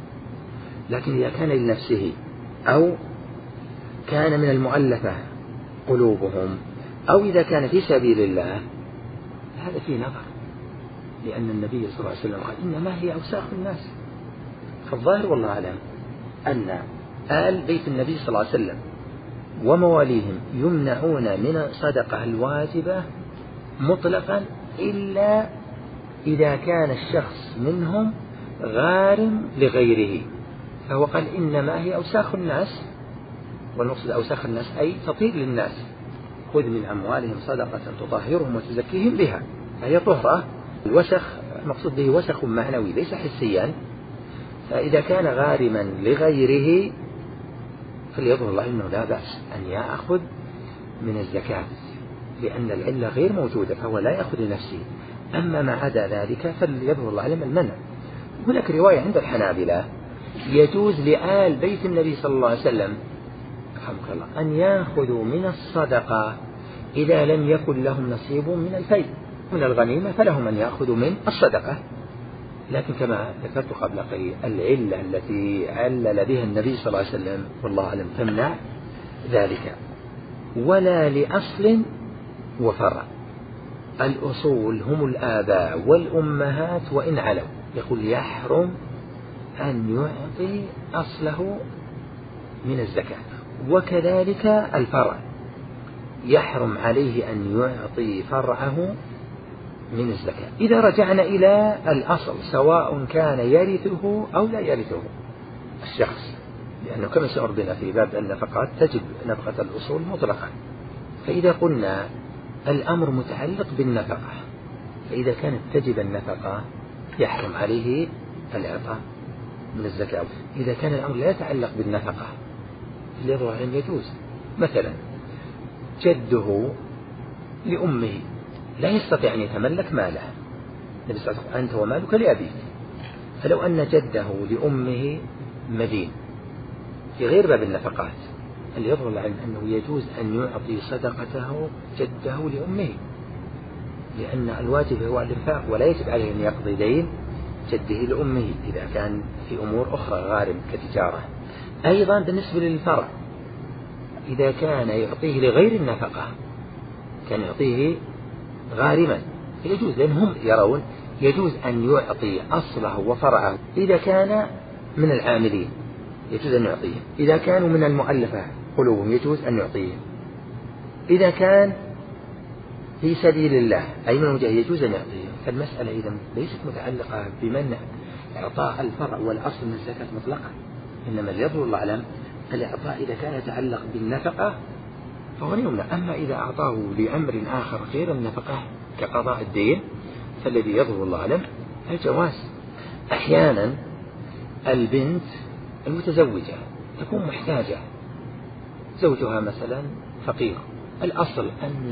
Speaker 3: لكن إذا كان لنفسه أو كان من المؤلفة قلوبهم أو إذا كان في سبيل الله هذا فيه نظر، لأن النبي صلى الله عليه وسلم قال إنما هي أوساخ الناس. فالظاهر والله أعلم أن آل بيت النبي صلى الله عليه وسلم ومواليهم يمنعون من الصدقة الواجبة مطلقا إلا إذا كان الشخص منهم غارم لغيره، فهو قال إنما هي أوساخ الناس، والمقصد أوساخ الناس أي تطهير للناس، خذ من أموالهم صدقة تطهرهم وتزكيهم بها، فهي طهرة. الوسخ المقصود به وسخ معنوي ليس حسيا، فإذا كان غارما لغيره فليظهر الله أنه لا بأس أن يأخذ من الزكاة، لأن العلة غير موجودة فهو لا يأخذ لنفسه. أما ما عدا ذلك فليظهر الله علم المنع. هناك رواية عند الحنابلة يجوز لآل بيت النبي صلى الله عليه وسلم رحمك الله أن يأخذوا من الصدقة إذا لم يكن لهم نصيب من الفيء من الغنيمة، فلهم أن يأخذوا من الصدقة. لكن كما ذكرت قبل قليل العلة التي علل بها النبي صلى الله عليه وسلم والله أعلم تمنع ذلك. ولا لأصل وفرع، الأصول هم الآباء والأمهات وإن علوا، يقول يحرم أن يعطي أصله من الزكاة. وكذلك الفرع يحرم عليه أن يعطي فرعه من الزكاة. إذا رجعنا إلى الأصل سواء كان يرثه أو لا يرثه الشخص، لأنه كما سأر بنا في باب النفقات تجب نفقة الأصول مطلقا. فإذا قلنا الأمر متعلق بالنفقة، فإذا كانت تجب النفقة يحرم عليه الإعطاء من الزكاة. إذا كان الأمر لا يتعلق بالنفقة ليظهر أن يجوز. مثلا جده لأمه لا يستطيع أن يتملك ماله، النبي صلى الله عليه وسلم أنت ومالك لأبيك، فلو أن جده لأمه مدين في غير باب النفقات اللي يظهر العلم أنه يجوز أن يعطي صدقته جده لأمه، لأن الواجب هو الإنفاق ولا يجب عليه أن يقضي دين جده لأمه إذا كان في أمور أخرى غارم كتجارة. أيضا بالنسبة للفرع إذا كان يعطيه لغير النفقة، كان يعطيه غارما يجوز، لأنهم يرون يجوز أن يعطي أصله وفرعه. إذا كان من العاملين يجوز أن يعطيهم، إذا كانوا من المؤلفة قلوبهم يجوز أن يعطيهم، إذا كان في سبيل الله أي من وجه يجوز أن يعطيهم. فالمسألة إذا ليست متعلقة بمنع إعطاء الفرع والأصل من الزكاة مطلقا، إنما اليظهر الله أعلم الإعطاء إذا كان يتعلق بالنفقة فهو يمنع. أما إذا أعطاه لأمر آخر غير النفقة كقضاء الدين فالذي يظهر الله أعلم الجواز. أحيانا البنت المتزوجة تكون محتاجة، زوجها مثلا فقير، الأصل أن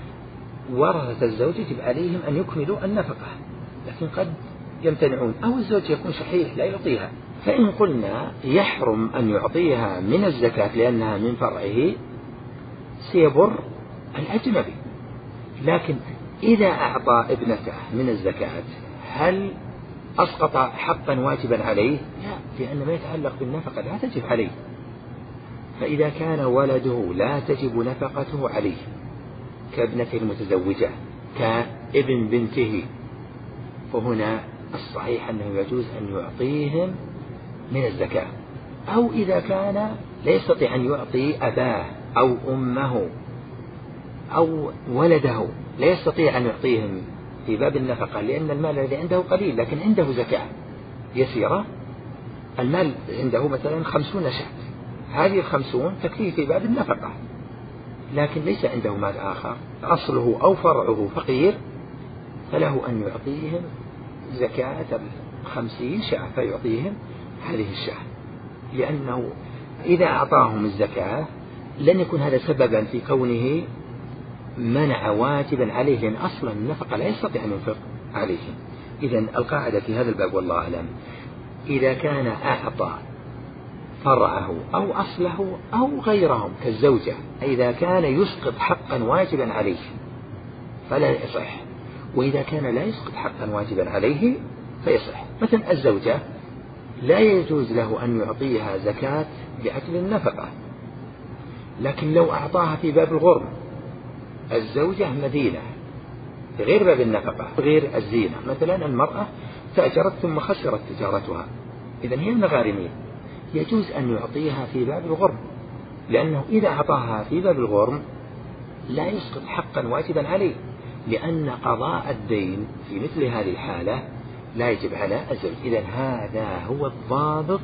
Speaker 3: ورثة الزوج يجب عليهم أن يكملوا النفقة، لكن قد يمتنعون، أو الزوج يكون شحيح لا يعطيها، فإن قلنا يحرم أن يعطيها من الزكاة لأنها من فرعه سيبر الأجنبي. لكن إذا أعطى ابنته من الزكاة هل أسقط حقا واجبا عليه؟ لا، لأن ما يتعلق بالنفقة لا تجب عليه. فإذا كان ولده لا تجب نفقته عليه كابنته المتزوجة كابن بنته، فهنا الصحيح أنه يجوز أن يعطيهم من الزكاة. أو إذا كان لا يستطيع أن يعطي أباه أو أمه أو ولده، لا يستطيع أن يعطيهم في باب النفقة لأن المال الذي عنده قليل لكن عنده زكاة يسيرة، المال عنده مثلا خمسون شاة، هذه الخمسون تكفيه في باب النفقة، لكن ليس عنده مال آخر أصله أو فرعه فقير، فله أن يعطيهم زكاة خمسين شاة فيعطيهم هذه الشاة، لأنه إذا أعطاهم الزكاة لن يكون هذا سببا في كونه منع واجبا عليه، لأن أصلا النفقة لا يستطيع أن ينفق عليه. إذن القاعدة في هذا الباب والله أعلم إذا كان أعطى فرعه أو أصله أو غيرهم كالزوجة، إذا كان يسقط حقا واجبا عليه فلا يصح، وإذا كان لا يسقط حقا واجبا عليه فيصح. مثلا الزوجة لا يجوز له أن يعطيها زكاة لأجل النفقة، لكن لو أعطاها في باب الغرم، الزوجة مدينة غير باب النفقة غير الزينة، مثلا المرأة تأجرت ثم خسرت تجارتها، إذن هي من الغارمين، يجوز أن يعطيها في باب الغرم، لأنه إذا أعطاها في باب الغرم لا يسقط حقا واجبا عليه، لأن قضاء الدين في مثل هذه الحالة لا يجب على الزوج. إذن هذا هو الضابط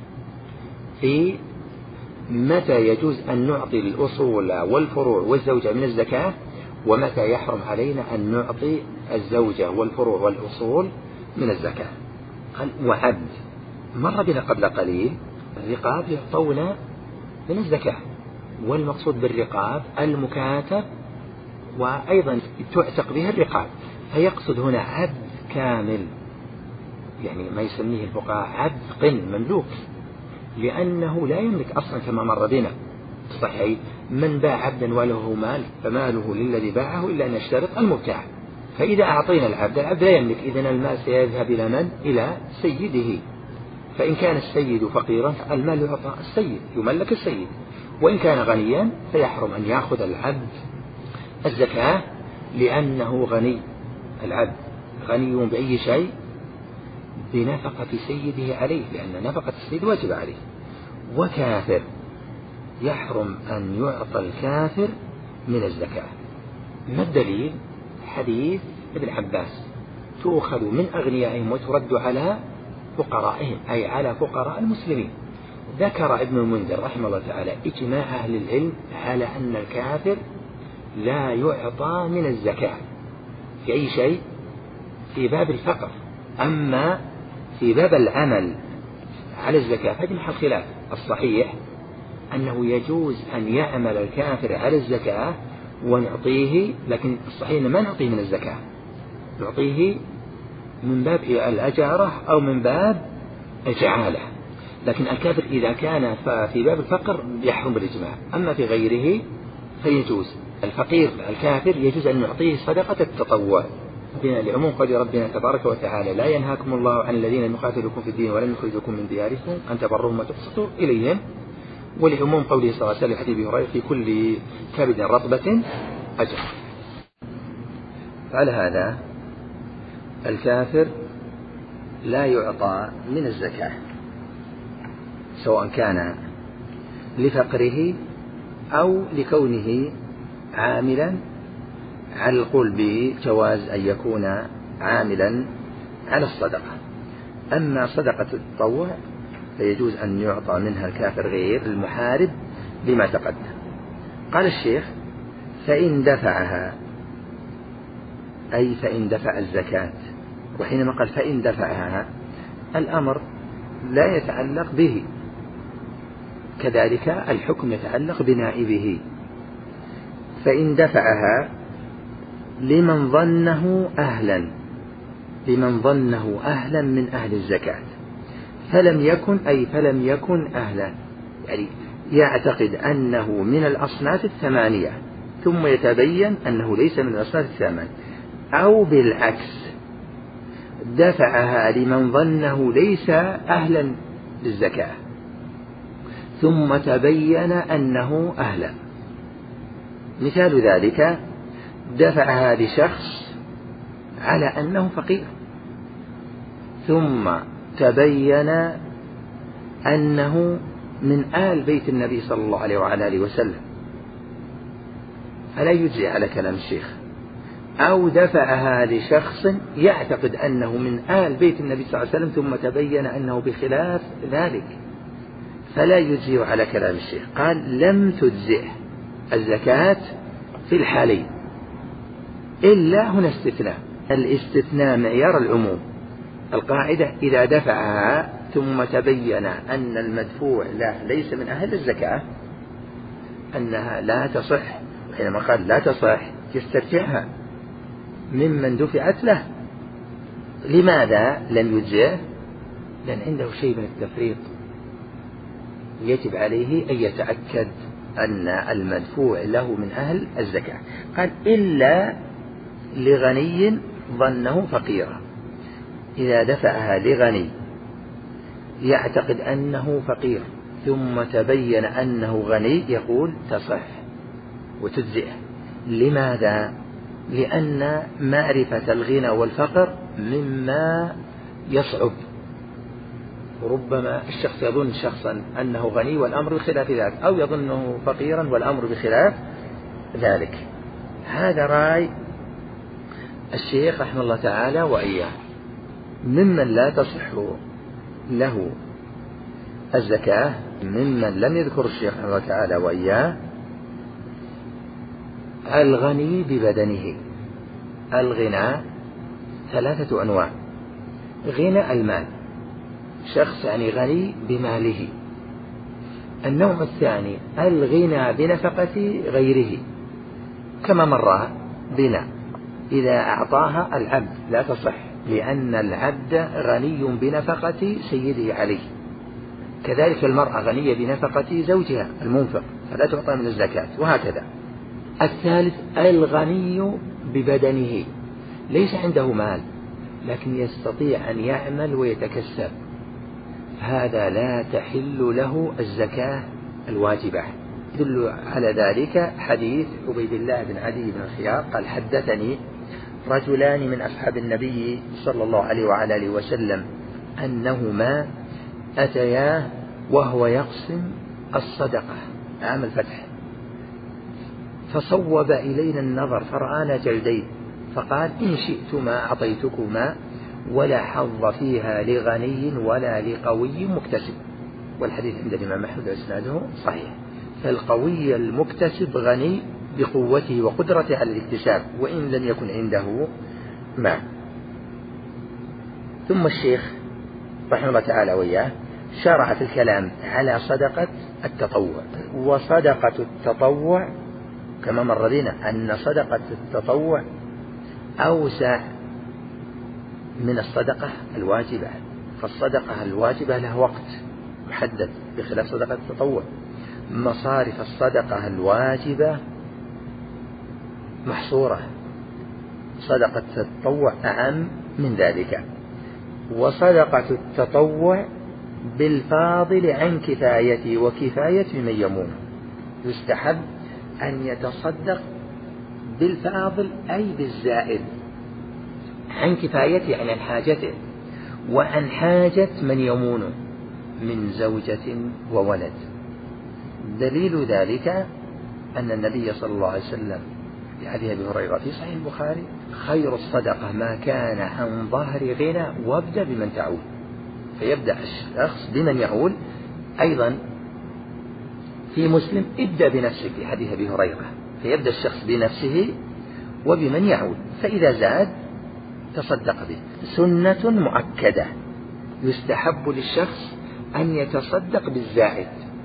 Speaker 3: في متى يجوز أن نعطي الأصول والفروع والزوجة من الزكاة، ومتى يحرم علينا أن نعطي الزوجة والفروع والأصول من الزكاة. قال وعبد، مر بنا قبل قليل الرقاب يعطون من الزكاة، والمقصود بالرقاب المكاتب وأيضا تعتق بها الرقاب، فيقصد هنا عبد كامل، يعني ما يسميه الفقهاء عبد مملوك، لأنه لا يملك أصلا كما مر بنا صحيح من باع عبدا وله مال فماله للذي باعه إلا أن يشترط المبتاع. فإذا أعطينا العبد، العبد لا يملك، إذن المال سيذهب إلى من؟ إلى سيده، فإن كان السيد فقيرا المال يعطى السيد، يملك السيد، وإن كان غنيا فيحرم أن يأخذ العبد الزكاة لأنه غني، العبد غني بأي شيء؟ بنفقة سيده عليه، لأن نفقة السيد واجب عليه. وكافر يحرم أن يعطى الكافر من الزكاة. ما الدليل؟ حديث ابن عباس تؤخذ من أغنيائهم وترد على فقرائهم، أي على فقراء المسلمين. ذكر ابن المنذر رحمه الله تعالى إجماع أهل العلم على أن الكافر لا يعطى من الزكاة في أي شيء في باب الفقر، أما في باب العمل على الزكاة هذه محل خلاف. الصحيح أنه يجوز أن يعمل الكافر على الزكاة ونعطيه، لكن الصحيح ما نعطيه من الزكاة، نعطيه من باب الأجارة أو من باب الجعالة، لكن الكافر إذا كان في باب الفقر يحرم بالإجماع، أما في غيره فيجوز. الفقير الكافر يجوز أن نعطيه صدقة التطوع لعموم قول ربنا تبارك وتعالى: لا ينهاكم الله عن الذين لم يقاتلوكم في الدين ولم يخرجوكم من دياركم أن تبروهم وتقسطوا إليهم، ولعموم قوله صلى الله عليه وسلم حديث أبي هريرة: في كل كبد رطبة أجر.
Speaker 2: على هذا الكافر لا يعطى من الزكاة، سواء كان لفقره أو لكونه عاملا على القول بجواز أن يكون عاملا على الصدقة. أما صدقة التطوع فيجوز أن يعطى منها الكافر غير المحارب بما تقدم. قال الشيخ: فإن دفعها، أي فإن دفع الزكاة. وحينما قال فإن دفعها الأمر لا يتعلق به، كذلك الحكم يتعلق بنائبه. فإن دفعها لمن ظنه أهلا لمن ظنه أهلا من أهل الزكاة فلم يكن، أي فلم يكن أهلا، يعني يعتقد أنه من الأصناف الثمانية ثم يتبين أنه ليس من الأصناف الثمانية، أو بالعكس دفعها لمن ظنه ليس أهلا للزكاة ثم تبين أنه أهلا. مثال ذلك: دفعها لشخص على أنه فقير ثم تبين أنه من آل بيت النبي صلى الله عليه وعلى آله وسلم، فلا يجزي على كلام الشيخ. أو دفعها لشخص يعتقد أنه من آل بيت النبي صلى الله عليه وسلم ثم تبين أنه بخلاف ذلك، فلا يجزي على كلام الشيخ. قال: لم تجزئ الزكاة في الحالين، إلا هنا استثناء. الاستثناء معيار العموم. القاعدة: إذا دفعها ثم تبين أن المدفوع له ليس من أهل الزكاة أنها لا تصح. حينما قال لا تصح يسترجعها ممن دفعت له. لماذا لم يجزئه؟ لأن عنده شيء من التفريط، يجب عليه أن يتأكد أن المدفوع له من أهل الزكاة. قال: إلا لغني ظنه فقيرا. إذا دفعها لغني يعتقد أنه فقير ثم تبين أنه غني يقول تصح وتجزئه. لماذا؟ لأن معرفة الغنى والفقر مما يصعب. ربما الشخص يظن شخصا أنه غني والأمر بخلاف ذلك، أو يظنه فقيرا والأمر بخلاف ذلك. هذا رأي الشيخ رحمه الله تعالى وإياه. ممن لا تصح له الزكاة ممن لم يذكر الشيخ رحمه الله تعالى وإياه الغني ببدنه. الغنى ثلاثة أنواع: غنى المال، شخص يعني غني بماله. النوع الثاني الغنى بنفقة غيره، كما مر بنا إذا أعطاها العبد لا تصح، لأن العبد غني بنفقة سيده عليه. كذلك المرأة غنية بنفقة زوجها المنفق فلا تعطى من الزكاة، وهكذا. الثالث الغني ببدنه، ليس عنده مال لكن يستطيع أن يعمل ويتكسب، هذا لا تحل له الزكاة الواجبة. يدل على ذلك حديث عبيد الله بن عدي بن الخيار قال: حدثني رجلان من أصحاب النبي صلى الله عليه وعلى آله وسلم أنهما أتياه وهو يقسم الصدقة عام الفتح، فصوب إلينا النظر فرآنا جلدين، فقال: إن شئتما أعطيتكما ولا حظ فيها لغني ولا لقوي مكتسب. والحديث عند الإمام أحمد وإسناده صحيح. فالقوي المكتسب غني بقوته وقدرته على الاكتساب وإن لم يكن عنده مال. ثم الشيخ رحمه الله تعالى وإياه شرع في الكلام على صدقة التطوع. وصدقة التطوع كما مر بنا أن صدقة التطوع أوسع من الصدقة الواجبة، فالصدقة الواجبة لها وقت محدد بخلاف صدقة التطوع. مصارف الصدقة الواجبة محصورة، صدقة التطوع أعم من ذلك. وصدقة التطوع بالفاضل عن كفايته وكفاية من يمونه، يستحب أن يتصدق بالفاضل أي بالزائد، عن كفايته يعني عن حاجته، وعن حاجة من يمونه من زوجة وولد. دليل ذلك أن النبي صلى الله عليه وسلم في حديث أبي هريرة في صحيح البخاري: خير الصدقة ما كان عن ظهر غنى وابدأ بمن تعول. فيبدأ الشخص بمن يعول. أيضا في مسلم: ابدأ بنفسك في حديث أبي هريرة. فيبدأ الشخص بنفسه وبمن يعول، فإذا زاد تصدق به. سنة مؤكدة، يستحب للشخص أن يتصدق بالزائد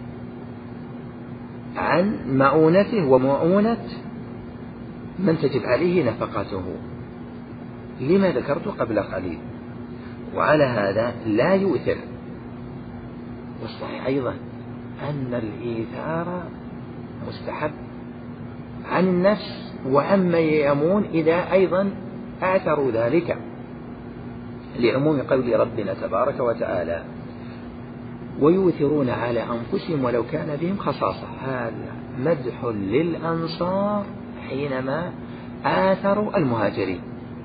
Speaker 2: عن مؤونته ومؤونة من تجب عليه نفقته، لما ذكرت قبل قليل. وعلى هذا لا يؤثر. والصحيح أيضا أن الإيثار مستحب عن النفس وعما يأمون إذا أيضا آثروا ذلك، لعموم قول ربنا تبارك وتعالى: ويؤثرون على أنفسهم ولو كان بهم خصاصة. هذا مدح للأنصار حينما آثروا المهاجرين.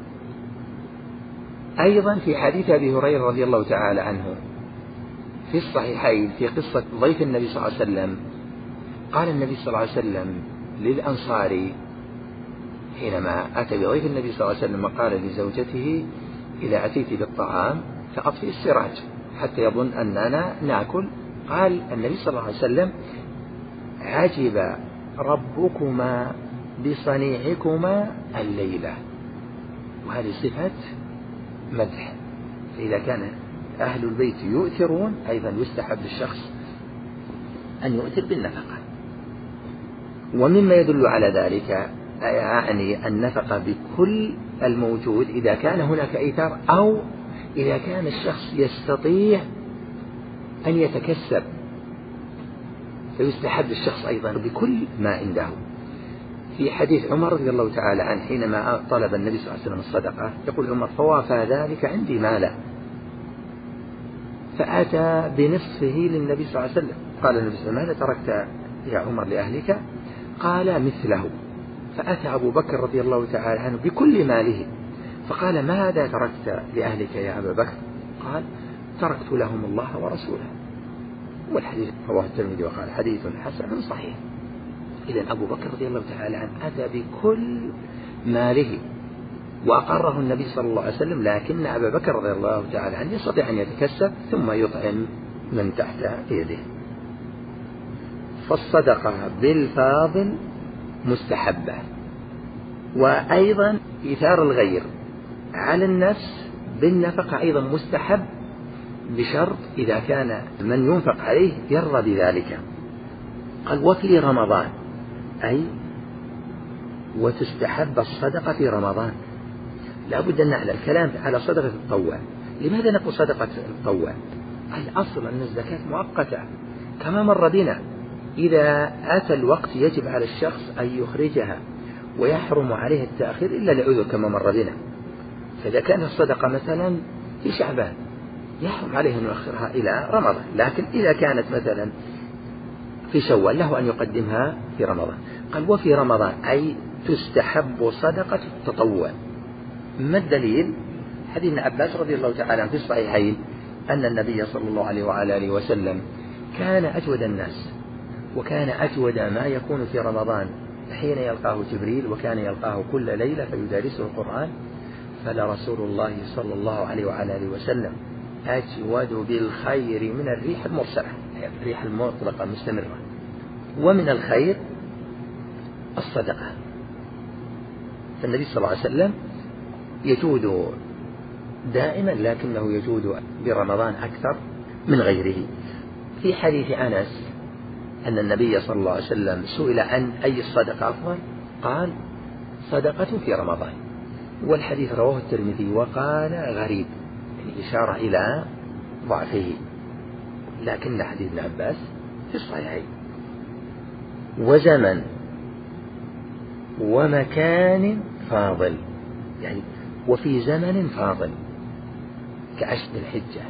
Speaker 2: أيضا في حديث أبي هريرة رضي الله تعالى عنه في الصحيحين في قصة ضيف النبي صلى الله عليه وسلم، قال النبي صلى الله عليه وسلم للأنصاري حينما أتى بضيف النبي صلى الله عليه وسلم قال لزوجته: إذا أتيت بالطعام فأطفئ السراج حتى يظن أننا نأكل. قال النبي صلى الله عليه وسلم: عجب ربكما بصنيعكما الليلة. وهذه صفة مدح. فإذا كان أهل البيت يؤثرون، أيضا يستحب للشخص أن يؤثر بالنفقة. ومما يدل على ذلك يعني النفقة بكل الموجود إذا كان هناك إيثار، أو إذا كان الشخص يستطيع أن يتكسب، فيستحب للشخص أيضا بكل ما عنده. في حديث عمر رضي الله تعالى عنه حينما طلب النبي صلى الله عليه وسلم الصدقة، يقول عمر: فوافى ذلك عندي مالا. فأتى بنصفه للنبي صلى الله عليه وسلم. قال النبي صلى الله عليه وسلم: ماذا تركت يا عمر لأهلك؟ قال: مثله. فأتى أبو بكر رضي الله تعالى عنه بكل ماله، فقال: ماذا تركت لأهلك يا أبا بكر؟ قال: تركت لهم الله ورسوله. والحديث رواه الترمذي وقال: حديث حسن صحيح. إذن أبو بكر رضي الله تعالى عنه أتى بكل ماله وأقره النبي صلى الله عليه وسلم، لكن أبا بكر رضي الله تعالى عنه يستطيع أن يتكسب ثم يطعم من تحت يده. فالصدقة بالفاضل مستحبة. وأيضا إيثار الغير على النفس بالنفقة أيضا مستحب، بشرط إذا كان من ينفق عليه يرضى بذلك. قال: وفي رمضان، أي وتستحب الصدقة في رمضان. لا بد أن نعلم الكلام على صدقة التطوع. لماذا نقول صدقة التطوع؟ الأصل أن الزكاة مؤقتة كما مر بنا. إذا أتى الوقت يجب على الشخص أن يخرجها، ويحرم عليه التأخير إلا لعذر كما مر بنا. فإذا كانت الصدقة مثلا في شعبان يحرم عليه أن يؤخرها إلى رمضان، لكن إذا كانت مثلا في شوال له أن يقدمها في رمضان. قال: وفي رمضان، أي تستحب صدقة التطوع. ما الدليل؟ حديث ابن عباس رضي الله تعالى عنه في الصحيحين أن النبي صلى الله عليه وعلى آله وسلم كان أجود الناس، وكان أجود ما يكون في رمضان حين يلقاه جبريل، وكان يلقاه كل ليلة فيدارسه القرآن. فلرسول الله صلى الله عليه وعلى آله وسلم أجود بالخير من الريح المرسلة، الريح المطلقة مستمرة. ومن الخير الصدقة. فالنبي صلى الله عليه وسلم يجود دائما، لكنه يجود برمضان أكثر من غيره. في حديث أنس أن النبي صلى الله عليه وسلم سئل عن أي الصدقة أفضل، قال: صدقة في رمضان. والحديث رواه الترمذي وقال: غريب، يعني إشارة إلى ضعفه، لكن حديث ابن عباس في الصحيحين. وزمن ومكان فاضل،
Speaker 3: يعني وفي زمن فاضل كعشر الحجة،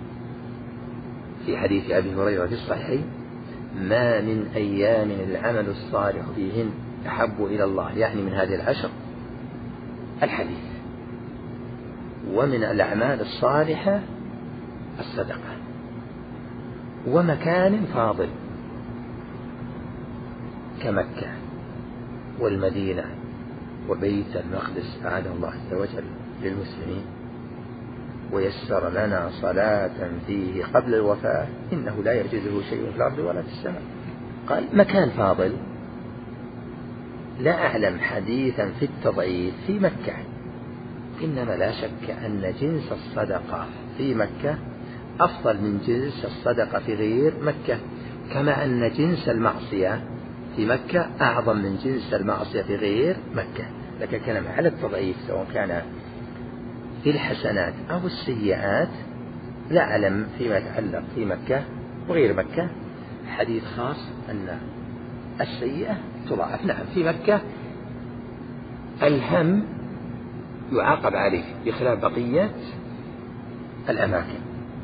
Speaker 3: في حديث أبي هريرة في الصحيحين: ما من أيام العمل الصالح فيهن أحب إلى الله، يعني من هذه العشر الحديث. ومن الأعمال الصالحة الصدقة. ومكان فاضل كمكة والمدينة وبيت المقدس أعاد الله عز وجل للمسلمين، ويسر لنا صلاة فيه قبل الوفاة إنه لا يعجزه شيء في الأرض ولا في السماء. قال مكان فاضل، لا أعلم حديثا في التضعيف في مكة، إنما لا شك أن جنس الصدقة في مكة أفضل من جنس الصدقة في غير مكة، كما أن جنس المعصية في مكة أعظم من جنس المعصية في غير مكة. لكن كلام على التضعيف سواء كان في الحسنات أو السيئات لا أعلم فيما يتعلق في مكة وغير مكة حديث خاص أن السيئة تضاعف. نعم في مكة الهم يعاقب عليه بخلاف بقية الأماكن.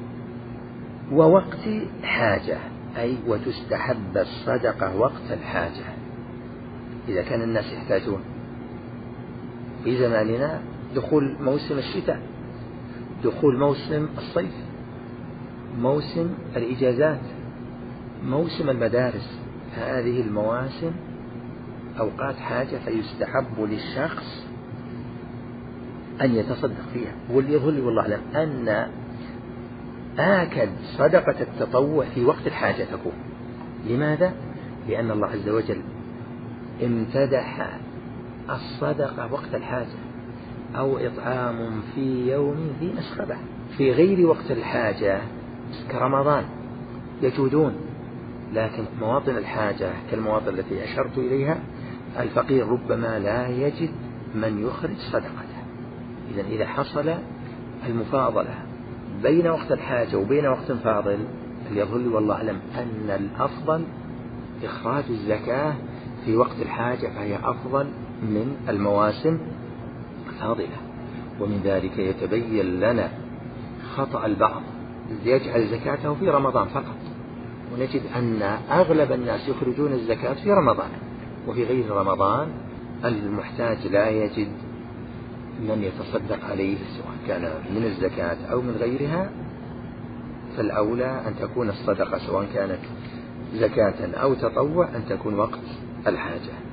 Speaker 3: ووقت حاجة، أي وتستحب الصدقة وقت الحاجة إذا كان الناس يحتاجون. في زماننا دخول موسم الشتاء، دخول موسم الصيف، موسم الإجازات، موسم المدارس، هذه المواسم أوقات حاجة، فيستحب للشخص أن يتصدق فيها. واللي يظل والله أعلم أن آكد صدقة التطوع في وقت الحاجة تكون. لماذا؟ لأن الله عز وجل امتدح الصدقة وقت الحاجة، أو إطعام في يوم ذي مسغبة. في غير وقت الحاجة كرمضان يجودون، لكن مواطن الحاجة كالمواطن التي أشرت إليها الفقير ربما لا يجد من يخرج صدقته. إذن إذا حصل المفاضلة بين وقت الحاجة وبين وقت فاضل فليظل والله أعلم أن الأفضل إخراج الزكاة في وقت الحاجة، فهي أفضل من المواسم الفاضلة. ومن ذلك يتبين لنا خطأ البعض يجعل زكاته في رمضان فقط، ونجد أن أغلب الناس يخرجون الزكاة في رمضان، وفي غير رمضان المحتاج لا يجد من يتصدق عليه سواء كان من الزكاة أو من غيرها. فالأولى أن تكون الصدقة سواء كانت زكاة أو تطوع أن تكون وقت الحاجة.